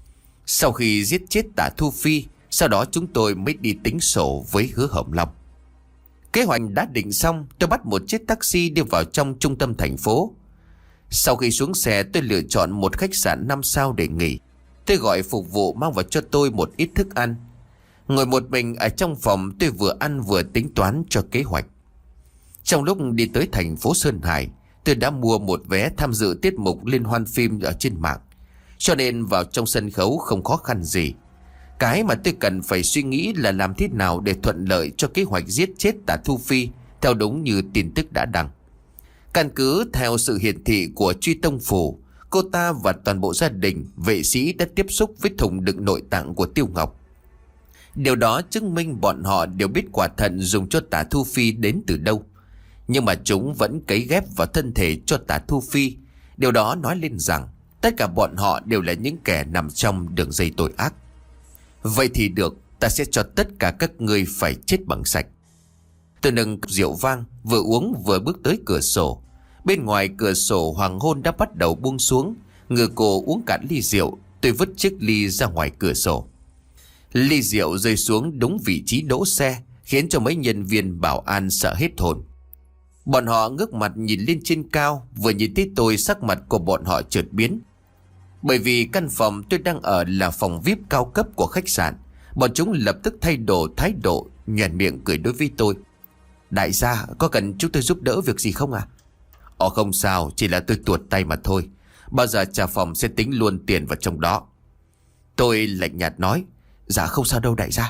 Sau khi giết chết Tạ Thu Phi, sau đó chúng tôi mới đi tính sổ với Hứa Hồng Long. Kế hoạch đã định xong, tôi bắt một chiếc taxi đi vào trong trung tâm thành phố. Sau khi xuống xe, tôi lựa chọn một khách sạn năm sao để nghỉ. Tôi gọi phục vụ mang vào cho tôi một ít thức ăn. Ngồi một mình ở trong phòng, tôi vừa ăn vừa tính toán cho kế hoạch. Trong lúc đi tới thành phố Sơn Hải, tôi đã mua một vé tham dự tiết mục liên hoan phim ở trên mạng, cho nên vào trong sân khấu không khó khăn gì. Cái mà tôi cần phải suy nghĩ là làm thế nào để thuận lợi cho kế hoạch giết chết Tạ Thu Phi theo đúng như tin tức đã đăng. Căn cứ theo sự hiển thị của Truy Tông Phủ, cô ta và toàn bộ gia đình vệ sĩ đã tiếp xúc với thùng đựng nội tạng của Tiêu Ngọc. Điều đó chứng minh bọn họ đều biết quả thận dùng cho Tạ Thu Phi đến từ đâu. Nhưng mà chúng vẫn cấy ghép vào thân thể cho Tả Thu Phi. Điều đó nói lên rằng tất cả bọn họ đều là những kẻ nằm trong đường dây tội ác. Vậy thì được, ta sẽ cho tất cả các ngươi phải chết bằng sạch. Tôi nâng rượu vang, vừa uống vừa bước tới cửa sổ. Bên ngoài cửa sổ hoàng hôn đã bắt đầu buông xuống. Ngửa cổ uống cạn ly rượu. Tôi vứt chiếc ly ra ngoài cửa sổ. Ly rượu rơi xuống đúng vị trí đỗ xe, khiến cho mấy nhân viên bảo an sợ hết hồn. Bọn họ ngước mặt nhìn lên trên cao. Vừa nhìn thấy tôi, sắc mặt của bọn họ chợt biến. Bởi vì căn phòng tôi đang ở là phòng vi ai pi cao cấp của khách sạn. Bọn chúng lập tức thay đổi thái độ, nhoẻn miệng cười đối với tôi. Đại gia, có cần chúng tôi giúp đỡ việc gì không à? Ồ không sao, chỉ là tôi tuột tay mà thôi. Bao giờ trả phòng sẽ tính luôn tiền vào trong đó. Tôi lạnh nhạt nói. Dạ không sao đâu đại gia.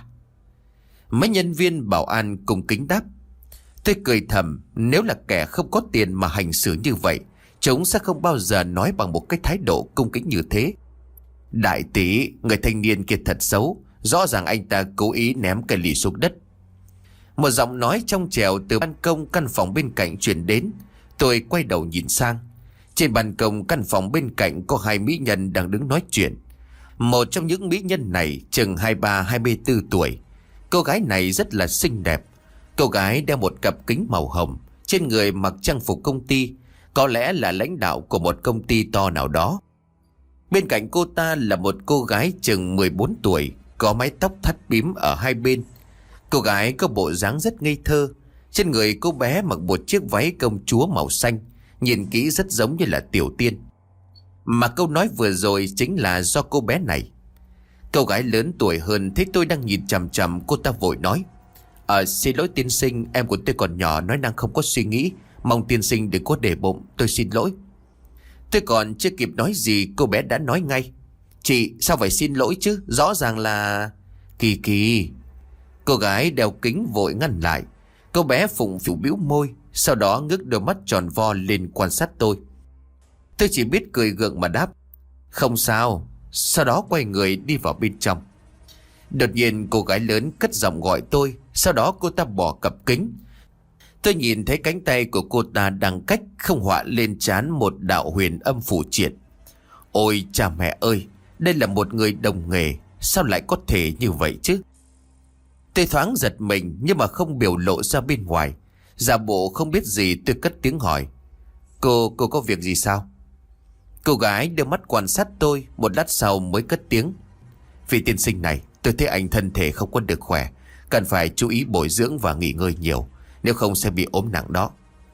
Mấy nhân viên bảo an cùng kính đáp. Tôi cười thầm, nếu là kẻ không có tiền mà hành xử như vậy, chúng sẽ không bao giờ nói bằng một cái thái độ cung kính như thế. Đại tỷ, người thanh niên kia thật xấu. Rõ ràng anh ta cố ý ném cái ly xuống đất. Một giọng nói trong trẻo từ ban công căn phòng bên cạnh truyền đến. Tôi quay đầu nhìn sang. Trên ban công căn phòng bên cạnh có hai mỹ nhân đang đứng nói chuyện. Một trong những mỹ nhân này chừng hai mươi ba hai mươi tư tuổi. Cô gái này rất là xinh đẹp. Cô gái đeo một cặp kính màu hồng, trên người mặc trang phục công ty, có lẽ là lãnh đạo của một công ty to nào đó. Bên cạnh cô ta là một cô gái chừng mười bốn tuổi, có mái tóc thắt bím ở hai bên. Cô gái có bộ dáng rất ngây thơ. Trên người cô bé mặc một chiếc váy công chúa màu xanh, nhìn kỹ rất giống như là tiểu tiên. Mà câu nói vừa rồi chính là do cô bé này. Cô gái lớn tuổi hơn thấy tôi đang nhìn chằm chằm, cô ta vội nói. Ờ xin lỗi tiên sinh, em của tôi còn nhỏ, nói năng không có suy nghĩ, mong tiên sinh đừng có để bụng, tôi xin lỗi. Tôi còn chưa kịp nói gì, cô bé đã nói ngay. Chị sao phải xin lỗi chứ, rõ ràng là... Kỳ kỳ. Cô gái đeo kính vội ngăn lại. Cô bé phụng phịu bĩu môi, sau đó ngước đôi mắt tròn vo lên quan sát tôi. Tôi chỉ biết cười gượng mà đáp. Không sao. Sau đó quay người đi vào bên trong. Đột nhiên cô gái lớn cất giọng gọi tôi. Sau đó cô ta bỏ cặp kính. Tôi nhìn thấy cánh tay của cô ta đang cách không họa lên trán một đạo huyền âm phủ triện. Ôi cha mẹ ơi, đây là một người đồng nghề, sao lại có thể như vậy chứ? Tôi thoáng giật mình nhưng mà không biểu lộ ra bên ngoài. Giả bộ không biết gì, tôi cất tiếng hỏi. Cô, cô có việc gì sao? Cô gái đưa mắt quan sát tôi, một lát sau mới cất tiếng. Vị tiên sinh này, tôi thấy anh thân thể không có được khỏe, cần phải chú ý bồi dưỡng và nghỉ ngơi nhiều, nếu không sẽ bị ốm nặng đó.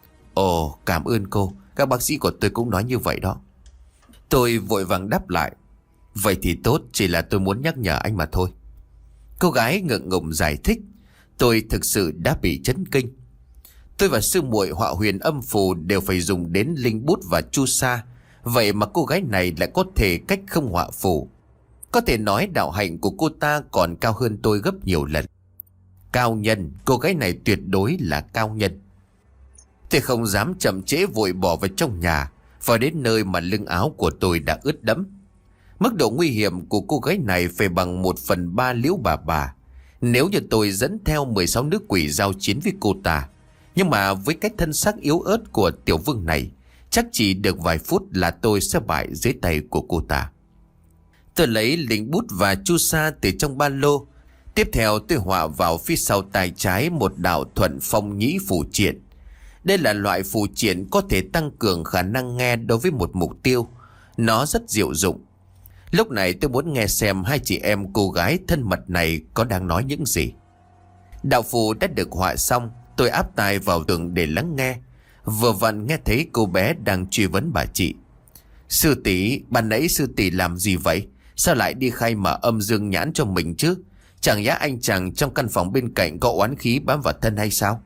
Ồ, cảm ơn cô, các bác sĩ của tôi cũng nói như vậy đó. Tôi vội vàng đáp lại. Vậy thì tốt, chỉ là tôi muốn nhắc nhở anh mà thôi. Cô gái ngượng ngùng giải thích. Tôi thực sự đã bị chấn kinh. Tôi và sư muội họa huyền âm phù đều phải dùng đến linh bút và chu sa. Vậy mà cô gái này lại có thể cách không họa phù. Có thể nói đạo hạnh của cô ta còn cao hơn tôi gấp nhiều lần. Cao nhân, cô gái này tuyệt đối là cao nhân. Tôi không dám chậm trễ, vội bỏ vào trong nhà. Và đến nơi mà lưng áo của tôi đã ướt đẫm. Mức độ nguy hiểm của cô gái này phải bằng một phần ba Liễu bà bà. Nếu như tôi dẫn theo mười sáu nữ quỷ giao chiến với cô ta. Nhưng mà với cái thân xác yếu ớt của tiểu vương này, chắc chỉ được vài phút là tôi sẽ bại dưới tay của cô ta. Tôi lấy linh bút và chu sa từ trong ba lô. Tiếp theo tôi họa vào phía sau tay trái một đạo thuận phong nhĩ phù triện. Đây là loại phù triện có thể tăng cường khả năng nghe đối với một mục tiêu. Nó rất diệu dụng. Lúc này tôi muốn nghe xem hai chị em cô gái thân mật này có đang nói những gì. Đạo phù đã được họa xong, tôi áp tai vào tường để lắng nghe. Vừa vặn nghe thấy cô bé đang truy vấn bà chị. Sư tỷ, ban nãy sư tỷ làm gì vậy? Sao lại đi khai mở âm dương nhãn cho mình chứ? Chẳng nhẽ anh chàng trong căn phòng bên cạnh có oán khí bám vào thân hay sao?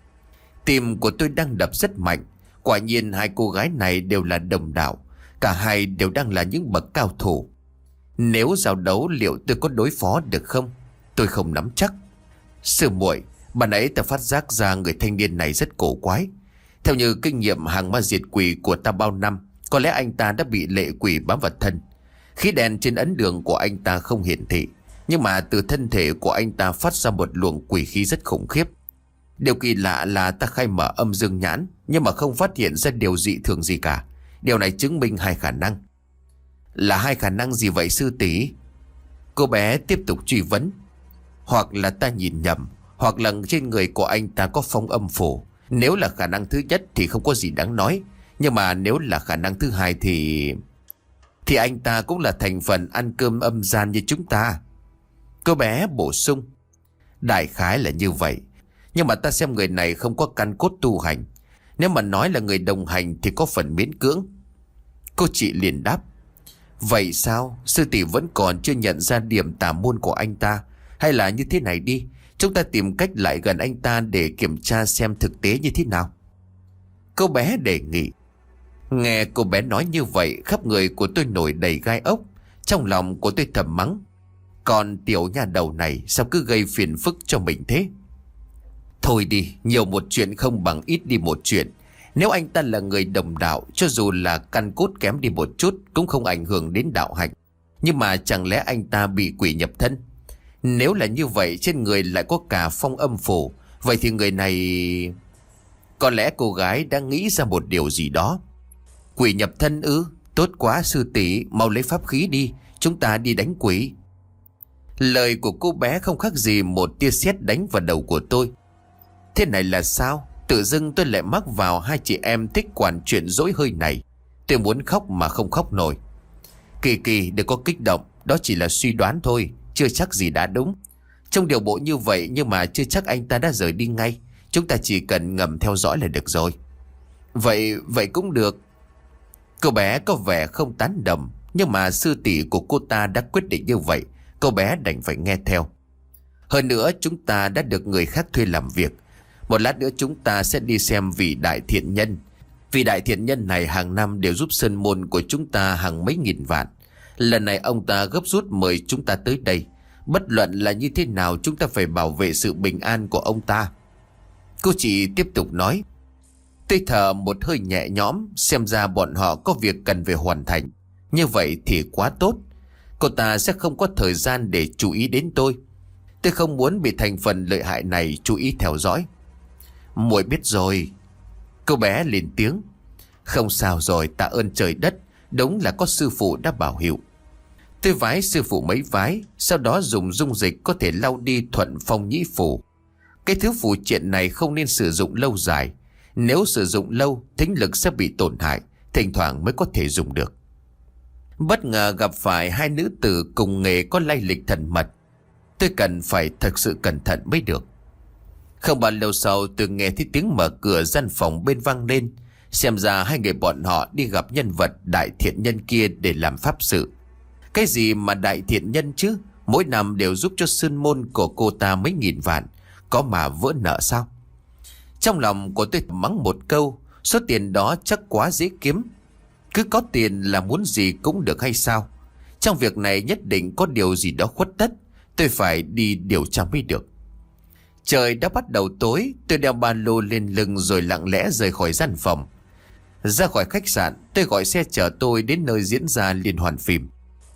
Tim của tôi đang đập rất mạnh. Quả nhiên hai cô gái này đều là đồng đạo. Cả hai đều đang là những bậc cao thủ. Nếu giao đấu liệu tôi có đối phó được không? Tôi không nắm chắc. Sư muội, ban nãy ta phát giác ra người thanh niên này rất cổ quái. Theo như kinh nghiệm hàng ma diệt quỷ của ta bao năm, có lẽ anh ta đã bị lệ quỷ bám vào thân. Khí đen trên ấn đường của anh ta không hiển thị, nhưng mà từ thân thể của anh ta phát ra một luồng quỷ khí rất khủng khiếp. Điều kỳ lạ là ta khai mở âm dương nhãn, nhưng mà không phát hiện ra điều dị thường gì cả. Điều này chứng minh hai khả năng. Là hai khả năng gì vậy sư tỷ? Cô bé tiếp tục truy vấn. Hoặc là ta nhìn nhầm, hoặc là trên người của anh ta có phong âm phủ. Nếu là khả năng thứ nhất thì không có gì đáng nói. Nhưng mà nếu là khả năng thứ hai thì... Thì anh ta cũng là thành phần ăn cơm âm gian như chúng ta. Cô bé bổ sung. Đại khái là như vậy. Nhưng mà ta xem người này không có căn cốt tu hành. Nếu mà nói là người đồng hành thì có phần miễn cưỡng. Cô chị liền đáp. Vậy sao? Sư tỷ vẫn còn chưa nhận ra điểm tà môn của anh ta. Hay là như thế này đi, chúng ta tìm cách lại gần anh ta để kiểm tra xem thực tế như thế nào. Cô bé đề nghị. Nghe cô bé nói như vậy, khắp người của tôi nổi đầy gai ốc. Trong lòng của tôi thầm mắng. Còn tiểu nhà đầu này sao cứ gây phiền phức cho mình thế? Thôi đi, nhiều một chuyện không bằng ít đi một chuyện. Nếu anh ta là người đồng đạo, cho dù là căn cốt kém đi một chút cũng không ảnh hưởng đến đạo hạnh. Nhưng mà chẳng lẽ anh ta bị quỷ nhập thân? Nếu là như vậy, trên người lại có cả phong âm phủ, vậy thì người này... Có lẽ cô gái đang nghĩ ra một điều gì đó. Quỷ nhập thân ư? Tốt quá sư tỷ, mau lấy pháp khí đi, chúng ta đi đánh quỷ. Lời của cô bé không khác gì một tia sét đánh vào đầu của tôi. Thế này là sao? Tự dưng tôi lại mắc vào hai chị em thích quản chuyện dỗi hơi này. Tôi muốn khóc mà không khóc nổi. Kỳ Kỳ, đừng có kích động, đó chỉ là suy đoán thôi, chưa chắc gì đã đúng. Trong điều bộ như vậy nhưng mà chưa chắc anh ta đã rời đi ngay. Chúng ta chỉ cần ngầm theo dõi là được rồi. Vậy, vậy cũng được. Cô bé có vẻ không tán đồng, nhưng mà sư tỷ của cô ta đã quyết định như vậy, cô bé đành phải nghe theo. Hơn nữa chúng ta đã được người khác thuê làm việc. Một lát nữa chúng ta sẽ đi xem vị đại thiện nhân. Vị đại thiện nhân này hàng năm đều giúp sơn môn của chúng ta hàng mấy nghìn vạn. Lần này ông ta gấp rút mời chúng ta tới đây. Bất luận là như thế nào chúng ta phải bảo vệ sự bình an của ông ta. Cô chị tiếp tục nói. Tôi thở một hơi nhẹ nhõm, xem ra bọn họ có việc cần phải hoàn thành. Như vậy thì quá tốt. Cô ta sẽ không có thời gian để chú ý đến tôi. Tôi không muốn bị thành phần lợi hại này chú ý theo dõi. Muội biết rồi. Cô bé lên tiếng. Không sao rồi, tạ ơn trời đất. Đúng là có sư phụ đã bảo hiệu. Tôi vái sư phụ mấy vái, sau đó dùng dung dịch có thể lau đi thuận phong nhĩ phủ. Cái thứ phụ triện này không nên sử dụng lâu dài. Nếu sử dụng lâu, thính lực sẽ bị tổn hại, thỉnh thoảng mới có thể dùng được. Bất ngờ gặp phải hai nữ tử cùng nghề có lai lịch thần mật. Tôi cần phải thật sự cẩn thận mới được. Không bao lâu sau tôi nghe thấy tiếng mở cửa gian phòng bên vang lên. Xem ra hai người bọn họ đi gặp nhân vật đại thiện nhân kia để làm pháp sự. Cái gì mà đại thiện nhân chứ? Mỗi năm đều giúp cho sơn môn của cô ta mấy nghìn vạn. Có mà vỡ nợ sao? Trong lòng của tôi mắng một câu. Số tiền đó chắc quá dễ kiếm. Cứ có tiền là muốn gì cũng được hay sao? Trong việc này nhất định có điều gì đó khuất tất. Tôi phải đi điều tra mới được. Trời đã bắt đầu tối. Tôi đeo ba lô lên lưng rồi lặng lẽ rời khỏi gian phòng. Ra khỏi khách sạn, tôi gọi xe chở tôi đến nơi diễn ra liên hoan phim.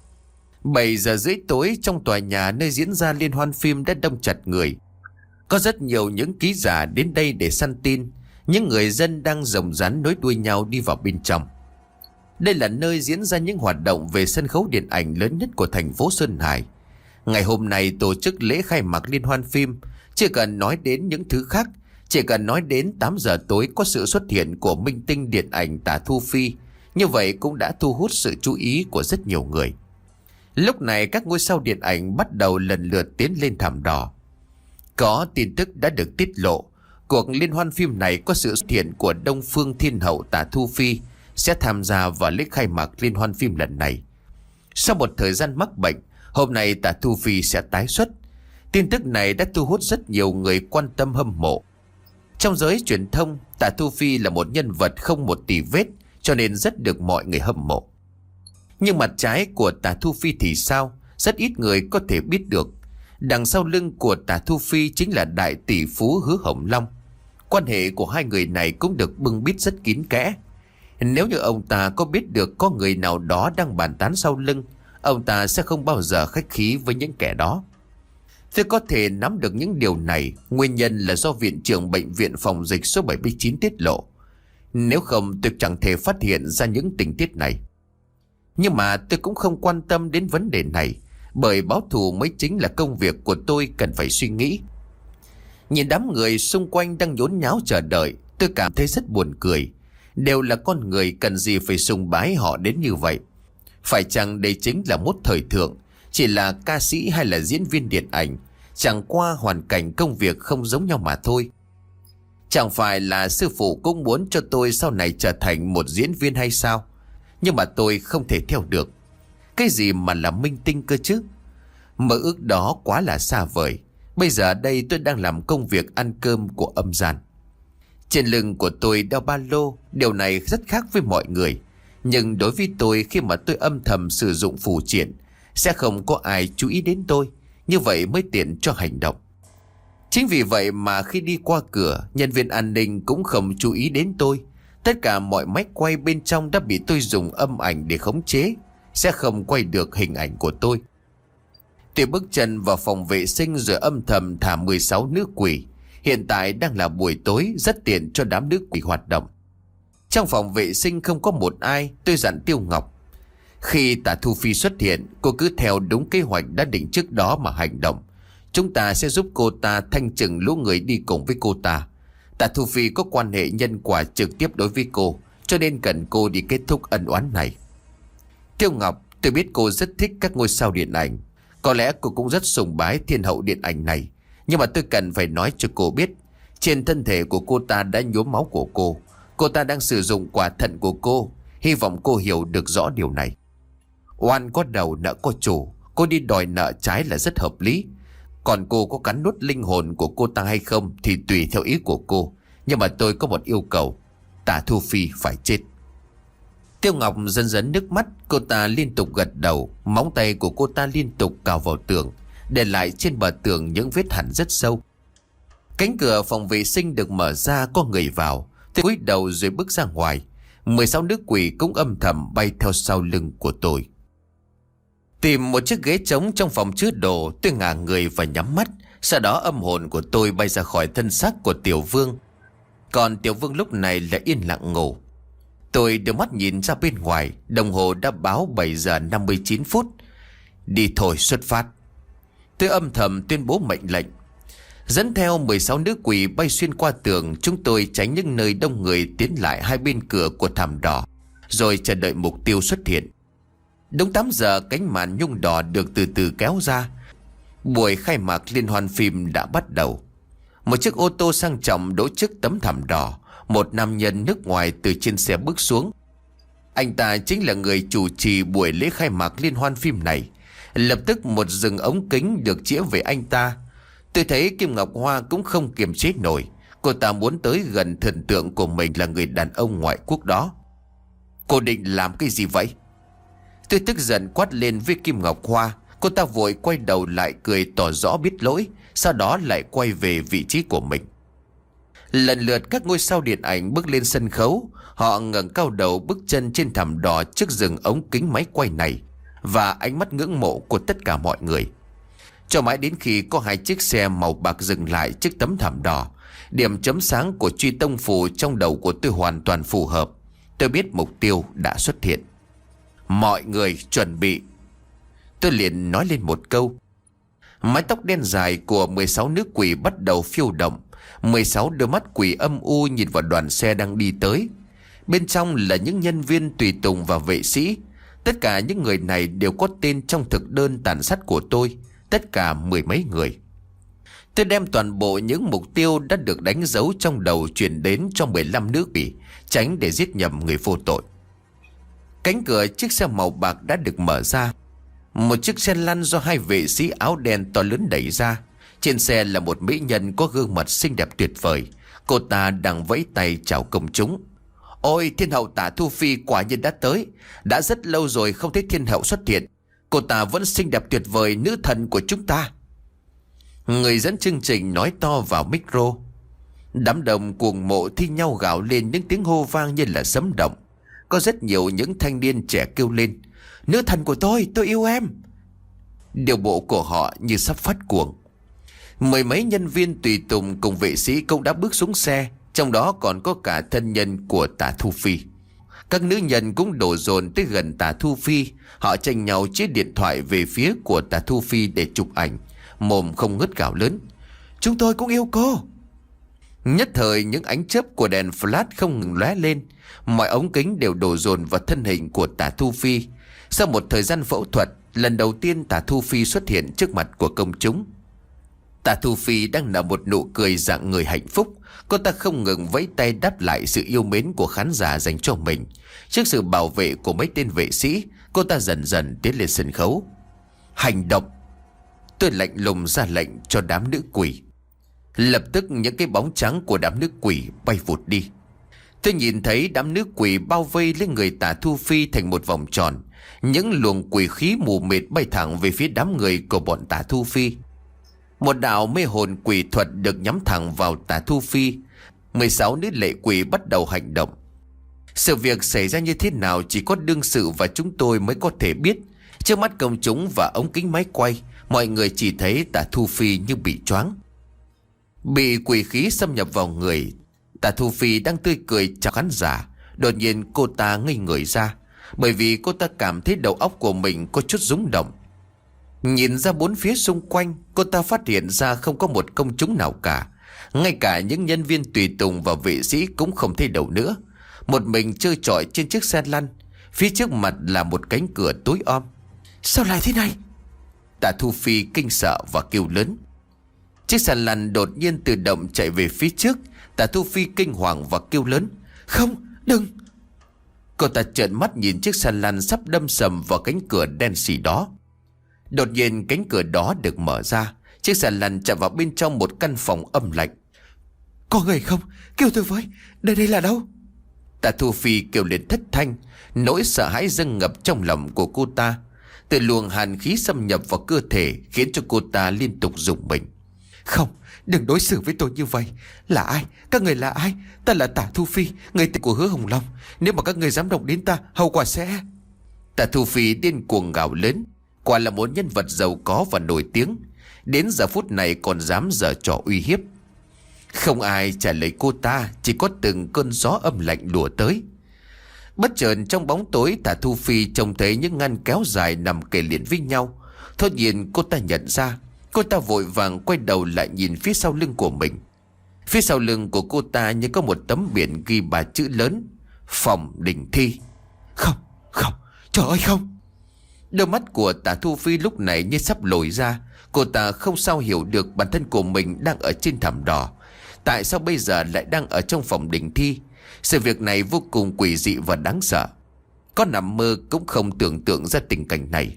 bảy giờ rưỡi tối, trong tòa nhà nơi diễn ra liên hoan phim đã đông chặt người. Có rất nhiều những ký giả đến đây để săn tin. Những người dân đang rồng rắn nối đuôi nhau đi vào bên trong. Đây là nơi diễn ra những hoạt động về sân khấu điện ảnh lớn nhất của thành phố Sơn Hải. Ngày hôm nay tổ chức lễ khai mạc liên hoan phim. Chỉ cần nói đến những thứ khác, chỉ cần nói đến tám giờ tối có sự xuất hiện của minh tinh điện ảnh Tả Thu Phi, như vậy cũng đã thu hút sự chú ý của rất nhiều người. Lúc này các ngôi sao điện ảnh bắt đầu lần lượt tiến lên thảm đỏ. Có tin tức đã được tiết lộ, cuộc liên hoan phim này có sự xuất hiện của Đông Phương Thiên Hậu Tả Thu Phi sẽ tham gia vào lễ khai mạc liên hoan phim lần này. Sau một thời gian mắc bệnh, hôm nay Tả Thu Phi sẽ tái xuất. Tin tức này đã thu hút rất nhiều người quan tâm hâm mộ. Trong giới truyền thông, Tả Thu Phi là một nhân vật không một tì vết, cho nên rất được mọi người hâm mộ. Nhưng mặt trái của Tả Thu Phi thì sao? Rất ít người có thể biết được. Đằng sau lưng của Tả Thu Phi chính là đại tỷ phú Hứa Hồng Long. Quan hệ của hai người này cũng được bưng bít rất kín kẽ. Nếu như ông ta có biết được có người nào đó đang bàn tán sau lưng, ông ta sẽ không bao giờ khách khí với những kẻ đó. Tôi có thể nắm được những điều này, nguyên nhân là do viện trưởng bệnh viện phòng dịch số bảy mươi chín tiết lộ. Nếu không tôi chẳng thể phát hiện ra những tình tiết này. Nhưng mà tôi cũng không quan tâm đến vấn đề này, bởi báo thù mới chính là công việc của tôi cần phải suy nghĩ. Nhìn đám người xung quanh đang nhốn nháo chờ đợi, tôi cảm thấy rất buồn cười. Đều là con người, cần gì phải sùng bái họ đến như vậy. Phải chăng đây chính là mốt thời thượng, chỉ là ca sĩ hay là diễn viên điện ảnh, chẳng qua hoàn cảnh công việc không giống nhau mà thôi. Chẳng phải là sư phụ cũng muốn cho tôi sau này trở thành một diễn viên hay sao? Nhưng mà tôi không thể theo được. Cái gì mà là minh tinh cơ chứ? Mơ ước đó quá là xa vời. Bây giờ đây tôi đang làm công việc ăn cơm của âm gian. Trên lưng của tôi đeo ba lô. Điều này rất khác với mọi người. Nhưng đối với tôi, khi mà tôi âm thầm sử dụng phù triện, sẽ không có ai chú ý đến tôi. Như vậy mới tiện cho hành động. Chính vì vậy mà khi đi qua cửa, nhân viên an ninh cũng không chú ý đến tôi. Tất cả mọi máy quay bên trong đã bị tôi dùng âm ảnh để khống chế, sẽ không quay được hình ảnh của tôi. Tôi bước chân vào phòng vệ sinh rồi âm thầm thả mười sáu nữ quỷ. Hiện tại đang là buổi tối, rất tiện cho đám nữ quỷ hoạt động. Trong phòng vệ sinh không có một ai. Tôi dặn Tiêu Ngọc, khi Tạ Thu Phi xuất hiện, cô cứ theo đúng kế hoạch đã định trước đó mà hành động. Chúng ta sẽ giúp cô ta thanh trừng lũ người đi cùng với cô ta. Tạ Thu Phi có quan hệ nhân quả trực tiếp đối với cô, cho nên cần cô đi kết thúc ân oán này. Tiêu Ngọc, tôi biết cô rất thích các ngôi sao điện ảnh. Có lẽ cô cũng rất sùng bái thiên hậu điện ảnh này. Nhưng mà tôi cần phải nói cho cô biết, trên thân thể của cô ta đã nhuốm máu của cô. Cô ta đang sử dụng quả thận của cô. Hy vọng cô hiểu được rõ điều này. Oan có đầu nợ có chủ. Cô đi đòi nợ trái là rất hợp lý. Còn cô có cắn nuốt linh hồn của cô ta hay không thì tùy theo ý của cô. Nhưng mà tôi có một yêu cầu, Tạ Thu Phi phải chết. Tiêu Ngọc dần dần nước mắt. Cô ta liên tục gật đầu. Móng tay của cô ta liên tục cào vào tường, để lại trên bờ tường những vết hằn rất sâu. Cánh cửa phòng vệ sinh được mở ra, có người vào. Tôi cúi đầu rồi bước ra ngoài. Mười sáu nữ quỷ cũng âm thầm bay theo sau lưng của tôi. Tìm một chiếc ghế trống trong phòng chứa đồ, tôi ngả người và nhắm mắt. Sau đó âm hồn của tôi bay ra khỏi thân xác của Tiểu Vương. Còn Tiểu Vương lúc này lại yên lặng ngủ. Tôi đưa mắt nhìn ra bên ngoài. Đồng hồ đã báo bảy giờ năm mươi chín phút. Đi thôi, xuất phát. Tôi âm thầm tuyên bố mệnh lệnh. Dẫn theo mười sáu nữ quỷ bay xuyên qua tường, chúng tôi tránh những nơi đông người, tiến lại hai bên cửa của thảm đỏ, rồi chờ đợi mục tiêu xuất hiện. Đúng tám giờ, cánh màn nhung đỏ được từ từ kéo ra. Buổi khai mạc liên hoan phim đã bắt đầu. Một chiếc ô tô sang trọng đỗ trước tấm thảm đỏ. Một nam nhân nước ngoài từ trên xe bước xuống. Anh ta chính là người chủ trì buổi lễ khai mạc liên hoan phim này. Lập tức một rừng ống kính được chĩa về anh ta. Tôi thấy Kim Ngọc Hoa cũng không kiềm chế nổi. Cô ta muốn tới gần thần tượng của mình là người đàn ông ngoại quốc đó. Cô định làm cái gì vậy? Tôi tức giận quát lên với Kim Ngọc Hoa. Cô ta vội quay đầu lại cười tỏ rõ biết lỗi. Sau đó lại quay về vị trí của mình. Lần lượt các ngôi sao điện ảnh bước lên sân khấu. Họ ngẩng cao đầu bước chân trên thảm đỏ trước rừng ống kính máy quay này, và ánh mắt ngưỡng mộ của tất cả mọi người. Cho mãi đến khi có hai chiếc xe màu bạc dừng lại trước tấm thảm đỏ, điểm chấm sáng của truy tông phù trong đầu của tôi hoàn toàn phù hợp. Tôi biết mục tiêu đã xuất hiện. Mọi người chuẩn bị. Tôi liền nói lên một câu. Mái tóc đen dài của mười sáu nữ quỷ bắt đầu phiêu động. mười sáu đôi mắt quỷ âm u nhìn vào đoàn xe đang đi tới. Bên trong là những nhân viên tùy tùng và vệ sĩ. Tất cả những người này đều có tên trong thực đơn tàn sát của tôi. Tất cả mười mấy người. Tôi đem toàn bộ những mục tiêu đã được đánh dấu trong đầu chuyển đến cho mười lăm nữ quỷ, tránh để giết nhầm người vô tội. Cánh cửa chiếc xe màu bạc đã được mở ra. Một chiếc xe lăn do hai vệ sĩ áo đen to lớn đẩy ra. Trên xe là một mỹ nhân có gương mặt xinh đẹp tuyệt vời. Cô ta đang vẫy tay chào công chúng. Ôi, thiên hậu Tạ Thu Phi quả nhiên đã tới. Đã rất lâu rồi không thấy thiên hậu xuất hiện. Cô ta vẫn xinh đẹp tuyệt vời, nữ thần của chúng ta. Người dẫn chương trình nói to vào micro. Đám đông cuồng mộ thi nhau gào lên những tiếng hô vang như là sấm động. Có rất nhiều những thanh niên trẻ kêu lên. Nữ thần của tôi, tôi yêu em. Điều bộ của họ như sắp phát cuồng. Mười mấy nhân viên tùy tùng cùng vệ sĩ cũng đã bước xuống xe, trong đó còn có cả thân nhân của Tả Thu Phi. Các nữ nhân cũng đổ dồn tới gần Tả Thu Phi. Họ tranh nhau chiếc điện thoại về phía của Tả Thu Phi để chụp ảnh, mồm không ngớt gào lớn: "Chúng tôi cũng yêu cô!" Nhất thời những ánh chớp của đèn flash không ngừng lóe lên, mọi ống kính đều đổ dồn vào thân hình của Tả Thu Phi. Sau một thời gian phẫu thuật, lần đầu tiên Tả Thu Phi xuất hiện trước mặt của công chúng. Tả Thu Phi đang nở một nụ cười dạng người hạnh phúc. Cô ta không ngừng vẫy tay đáp lại sự yêu mến của khán giả dành cho mình. Trước sự bảo vệ của mấy tên vệ sĩ, cô ta dần dần tiến lên sân khấu. "Hành động!" Tôi lạnh lùng ra lệnh cho đám nữ quỷ. Lập tức những cái bóng trắng của đám nữ quỷ bay vụt đi. Tôi nhìn thấy đám nữ quỷ bao vây lên người Tả Thu Phi thành một vòng tròn. Những luồng quỷ khí mù mịt bay thẳng về phía đám người của bọn Tả Thu Phi. Một đạo mê hồn quỷ thuật được nhắm thẳng vào Tả Thu Phi. Mười sáu nữ lệ quỷ bắt đầu hành động. Sự việc xảy ra như thế nào chỉ có đương sự và chúng tôi mới có thể biết. Trước mắt công chúng và ống kính máy quay, mọi người chỉ thấy Tả Thu Phi như bị choáng. Bị quỷ khí xâm nhập vào người, Tả Thu Phi đang tươi cười chào khán giả. Đột nhiên cô ta ngây người ra, bởi vì cô ta cảm thấy đầu óc của mình có chút rung động. Nhìn ra bốn phía xung quanh, cô ta phát hiện ra không có một công chúng nào cả. Ngay cả những nhân viên tùy tùng và vệ sĩ cũng không thấy đâu nữa. Một mình trơ trọi trên chiếc xe lăn. Phía trước mặt là một cánh cửa tối om. "Sao lại thế này?" Tả Thu Phi kinh sợ và kêu lớn. Chiếc xe lăn đột nhiên tự động chạy về phía trước. Tả Thu Phi kinh hoàng và kêu lớn: "Không, đừng!" Cô ta trợn mắt nhìn chiếc xe lăn sắp đâm sầm vào cánh cửa đen sì đó. Đột nhiên cánh cửa đó được mở ra. Chiếc xe lăn chạm vào bên trong một căn phòng âm lạnh. "Có người không? Kêu tôi với, đây đây là đâu?" Tả Thu Phi kêu lên thất thanh. Nỗi sợ hãi dâng ngập trong lòng của cô ta. Từ luồng hàn khí xâm nhập vào cơ thể khiến cho cô ta liên tục rùng mình. "Không, đừng đối xử với tôi như vậy. Là ai? Các người là ai? Ta là Tả Thu Phi, người tình của Hứa Hồng Long. Nếu mà các người dám động đến ta, hậu quả sẽ..." Tả Thu Phi điên cuồng gào lớn. Quả là một nhân vật giàu có và nổi tiếng, đến giờ phút này còn dám giở trò uy hiếp. Không ai trả lời cô ta, chỉ có từng cơn gió âm lạnh đùa tới. Bất chợt trong bóng tối, Tả Thu Phi trông thấy những ngăn kéo dài nằm kề liền với nhau. Thốt nhiên cô ta nhận ra. Cô ta vội vàng quay đầu lại nhìn phía sau lưng của mình. Phía sau lưng của cô ta như có một tấm biển ghi ba chữ lớn: "Phòng Đình Thi." "Không, không, trời ơi không!" Đôi mắt của Tả Thu Phi lúc này như sắp lồi ra. Cô ta không sao hiểu được bản thân của mình đang ở trên thảm đỏ. Tại sao bây giờ lại đang ở trong phòng Đình Thi? Sự việc này vô cùng quỷ dị và đáng sợ. Có nằm mơ cũng không tưởng tượng ra tình cảnh này.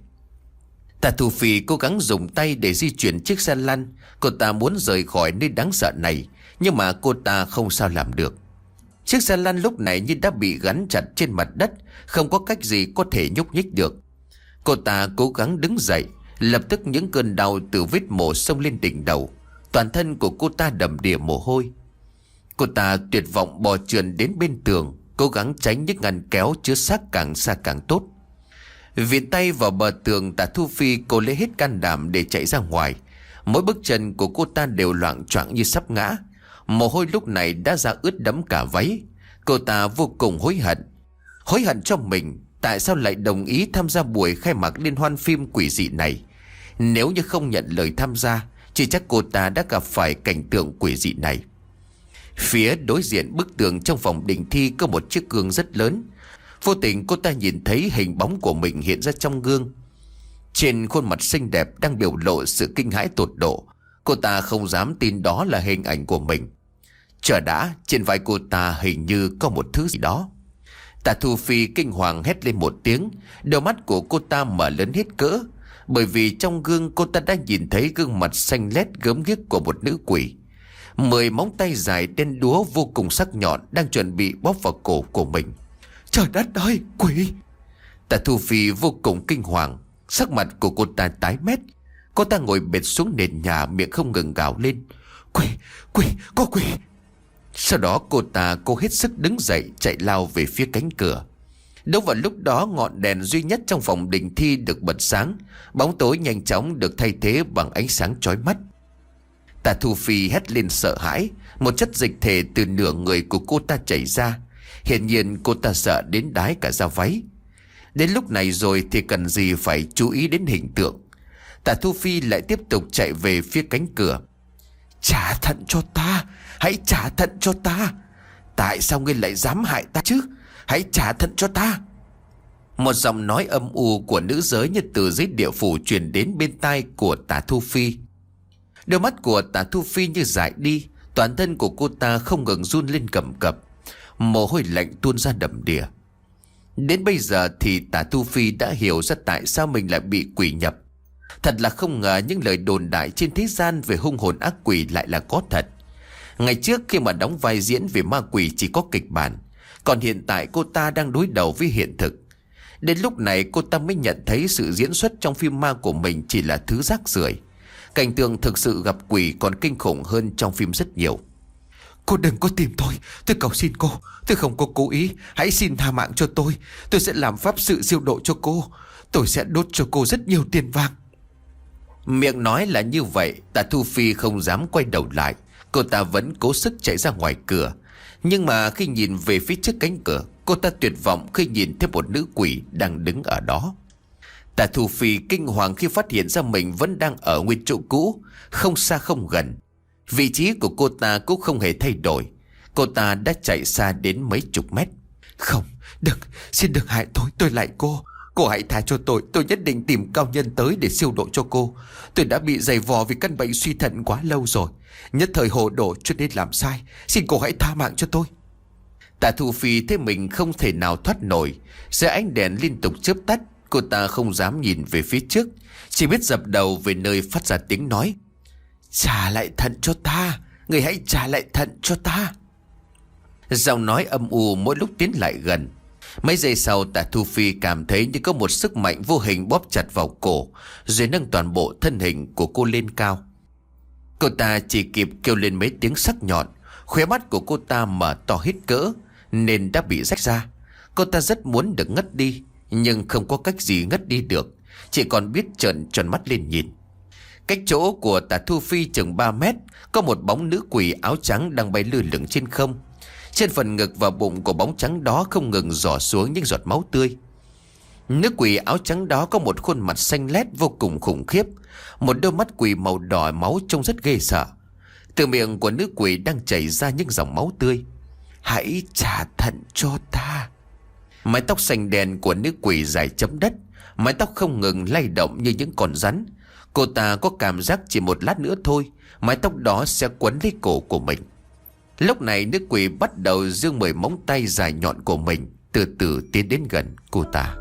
Tả Thu Phi cố gắng dùng tay để di chuyển chiếc xe lăn. Cô ta muốn rời khỏi nơi đáng sợ này, nhưng mà cô ta không sao làm được. Chiếc xe lăn lúc này như đã bị gắn chặt trên mặt đất, không có cách gì có thể nhúc nhích được. Cô ta cố gắng đứng dậy. Lập tức những cơn đau từ vết mổ xông lên đỉnh đầu. Toàn thân của cô ta đầm đìa mồ hôi. Cô ta tuyệt vọng bò trườn đến bên tường, cố gắng tránh những ngăn kéo chứa xác càng xa càng tốt. Viện tay vào bờ tường, Tả Thu Phi cô lấy hết can đảm để chạy ra ngoài. Mỗi bước chân của cô ta đều loạng choạng như sắp ngã. Mồ hôi lúc này đã ra ướt đẫm cả váy. Cô ta vô cùng hối hận. Hối hận cho mình tại sao lại đồng ý tham gia buổi khai mạc liên hoan phim quỷ dị này. Nếu như không nhận lời tham gia, chỉ chắc cô ta đã gặp phải cảnh tượng quỷ dị này. Phía đối diện bức tường trong phòng Đình Thi có một chiếc gương rất lớn. Vô tình cô ta nhìn thấy hình bóng của mình hiện ra trong gương. Trên khuôn mặt xinh đẹp đang biểu lộ sự kinh hãi tột độ. Cô ta không dám tin đó là hình ảnh của mình. Chờ đã, trên vai cô ta hình như có một thứ gì đó. Tả Thu Phi kinh hoàng hét lên một tiếng. Đôi mắt của cô ta mở lớn hết cỡ, bởi vì trong gương cô ta đã nhìn thấy gương mặt xanh lét gớm ghiếc của một nữ quỷ. Mười móng tay dài đen đúa vô cùng sắc nhọn đang chuẩn bị bóp vào cổ của mình. Trời đất ơi, quỷ! Tả Thu Phi vô cùng kinh hoàng. Sắc mặt của cô ta tái mét. Cô ta ngồi bệt xuống nền nhà, miệng không ngừng gào lên. Quỷ! Quỷ! Có quỷ! Sau đó cô ta cố hết sức đứng dậy, chạy lao về phía cánh cửa. Đúng vào lúc đó, ngọn đèn duy nhất trong phòng Đình Thi được bật sáng. Bóng tối nhanh chóng được thay thế bằng ánh sáng chói mắt. Tà Thu Phi hét lên sợ hãi. Một chất dịch thể từ nửa người của cô ta chảy ra. Hiển nhiên cô ta sợ đến đái cả da váy. Đến lúc này rồi thì cần gì phải chú ý đến hình tượng. Tà Thu Phi lại tiếp tục chạy về phía cánh cửa. Trả thận cho ta, hãy trả thận cho ta. Tại sao ngươi lại dám hại ta chứ? Hãy trả thận cho ta. Một giọng nói âm u của nữ giới như từ dưới địa phủ truyền đến bên tai của Tà Thu Phi. Đôi mắt của Tà Thu Phi như dại đi. Toàn thân của cô ta không ngừng run lên cầm cập. Mồ hôi lạnh tuôn ra đầm đìa. Đến bây giờ thì Tà Thu Phi đã hiểu ra tại sao mình lại bị quỷ nhập. Thật là không ngờ những lời đồn đại trên thế gian về hung hồn ác quỷ lại là có thật. Ngày trước khi mà đóng vai diễn về ma quỷ chỉ có kịch bản, còn hiện tại cô ta đang đối đầu với hiện thực. Đến lúc này cô ta mới nhận thấy sự diễn xuất trong phim ma của mình chỉ là thứ rác rưởi. Cảnh tượng thực sự gặp quỷ còn kinh khủng hơn trong phim rất nhiều. Cô đừng có tìm tôi, tôi cầu xin cô. Tôi không có cố ý, hãy xin tha mạng cho tôi. Tôi sẽ làm pháp sự siêu độ cho cô. Tôi sẽ đốt cho cô rất nhiều tiền vàng. Miệng nói là như vậy, Tà Thu Phi không dám quay đầu lại. Cô ta vẫn cố sức chạy ra ngoài cửa. Nhưng mà khi nhìn về phía trước cánh cửa, cô ta tuyệt vọng khi nhìn thấy một nữ quỷ đang đứng ở đó. Tà Thu Phi kinh hoàng khi phát hiện ra mình vẫn đang ở nguyên chỗ cũ, không xa không gần. Vị trí của cô ta cũng không hề thay đổi. Cô ta đã chạy xa đến mấy chục mét. Không, đừng, xin đừng hại tôi, tôi lại cô. Cô hãy tha cho tôi, tôi nhất định tìm cao nhân tới để siêu độ cho cô. Tôi đã bị dày vò vì căn bệnh suy thận quá lâu rồi. Nhất thời hồ đồ cho nên làm sai. Xin cô hãy tha mạng cho tôi. Tà Thu Phi thấy mình không thể nào thoát nổi. Dưới ánh đèn liên tục chớp tắt, cô ta không dám nhìn về phía trước, chỉ biết dập đầu về nơi phát ra tiếng nói. Trả lại thận cho ta, người hãy trả lại thận cho ta. Giọng nói âm u mỗi lúc tiến lại gần. Mấy giây sau, Tà Thu Phi cảm thấy như có một sức mạnh vô hình bóp chặt vào cổ, rồi nâng toàn bộ thân hình của cô lên cao. Cô ta chỉ kịp kêu lên mấy tiếng sắc nhọn. Khóe mắt của cô ta mở to hết cỡ nên đã bị rách ra. Cô ta rất muốn được ngất đi, nhưng không có cách gì ngất đi được, chỉ còn biết trợn tròn mắt lên nhìn. Cách chỗ của Tà Thu Phi chừng ba mét, có một bóng nữ quỷ áo trắng đang bay lơ lửng trên không. Trên phần ngực và bụng của bóng trắng đó không ngừng rỏ xuống những giọt máu tươi. Nữ quỷ áo trắng đó có một khuôn mặt xanh lét vô cùng khủng khiếp, một đôi mắt quỷ màu đỏ máu trông rất ghê sợ. Từ miệng của nữ quỷ đang chảy ra những dòng máu tươi. Hãy trả thận cho ta. Mái tóc xanh đen của nữ quỷ dài chấm đất, mái tóc không ngừng lay động như những con rắn. Cô ta có cảm giác chỉ một lát nữa thôi, mái tóc đó sẽ quấn lấy cổ của mình. Lúc này nữ quỷ bắt đầu giương mười móng tay dài nhọn của mình, từ từ tiến đến gần cô ta.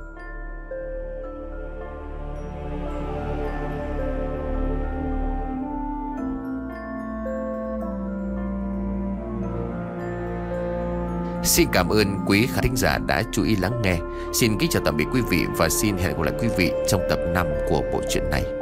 Xin cảm ơn quý khán thính giả đã chú ý lắng nghe. Xin kính chào tạm biệt quý vị và xin hẹn gặp lại quý vị trong tập năm của bộ truyện này.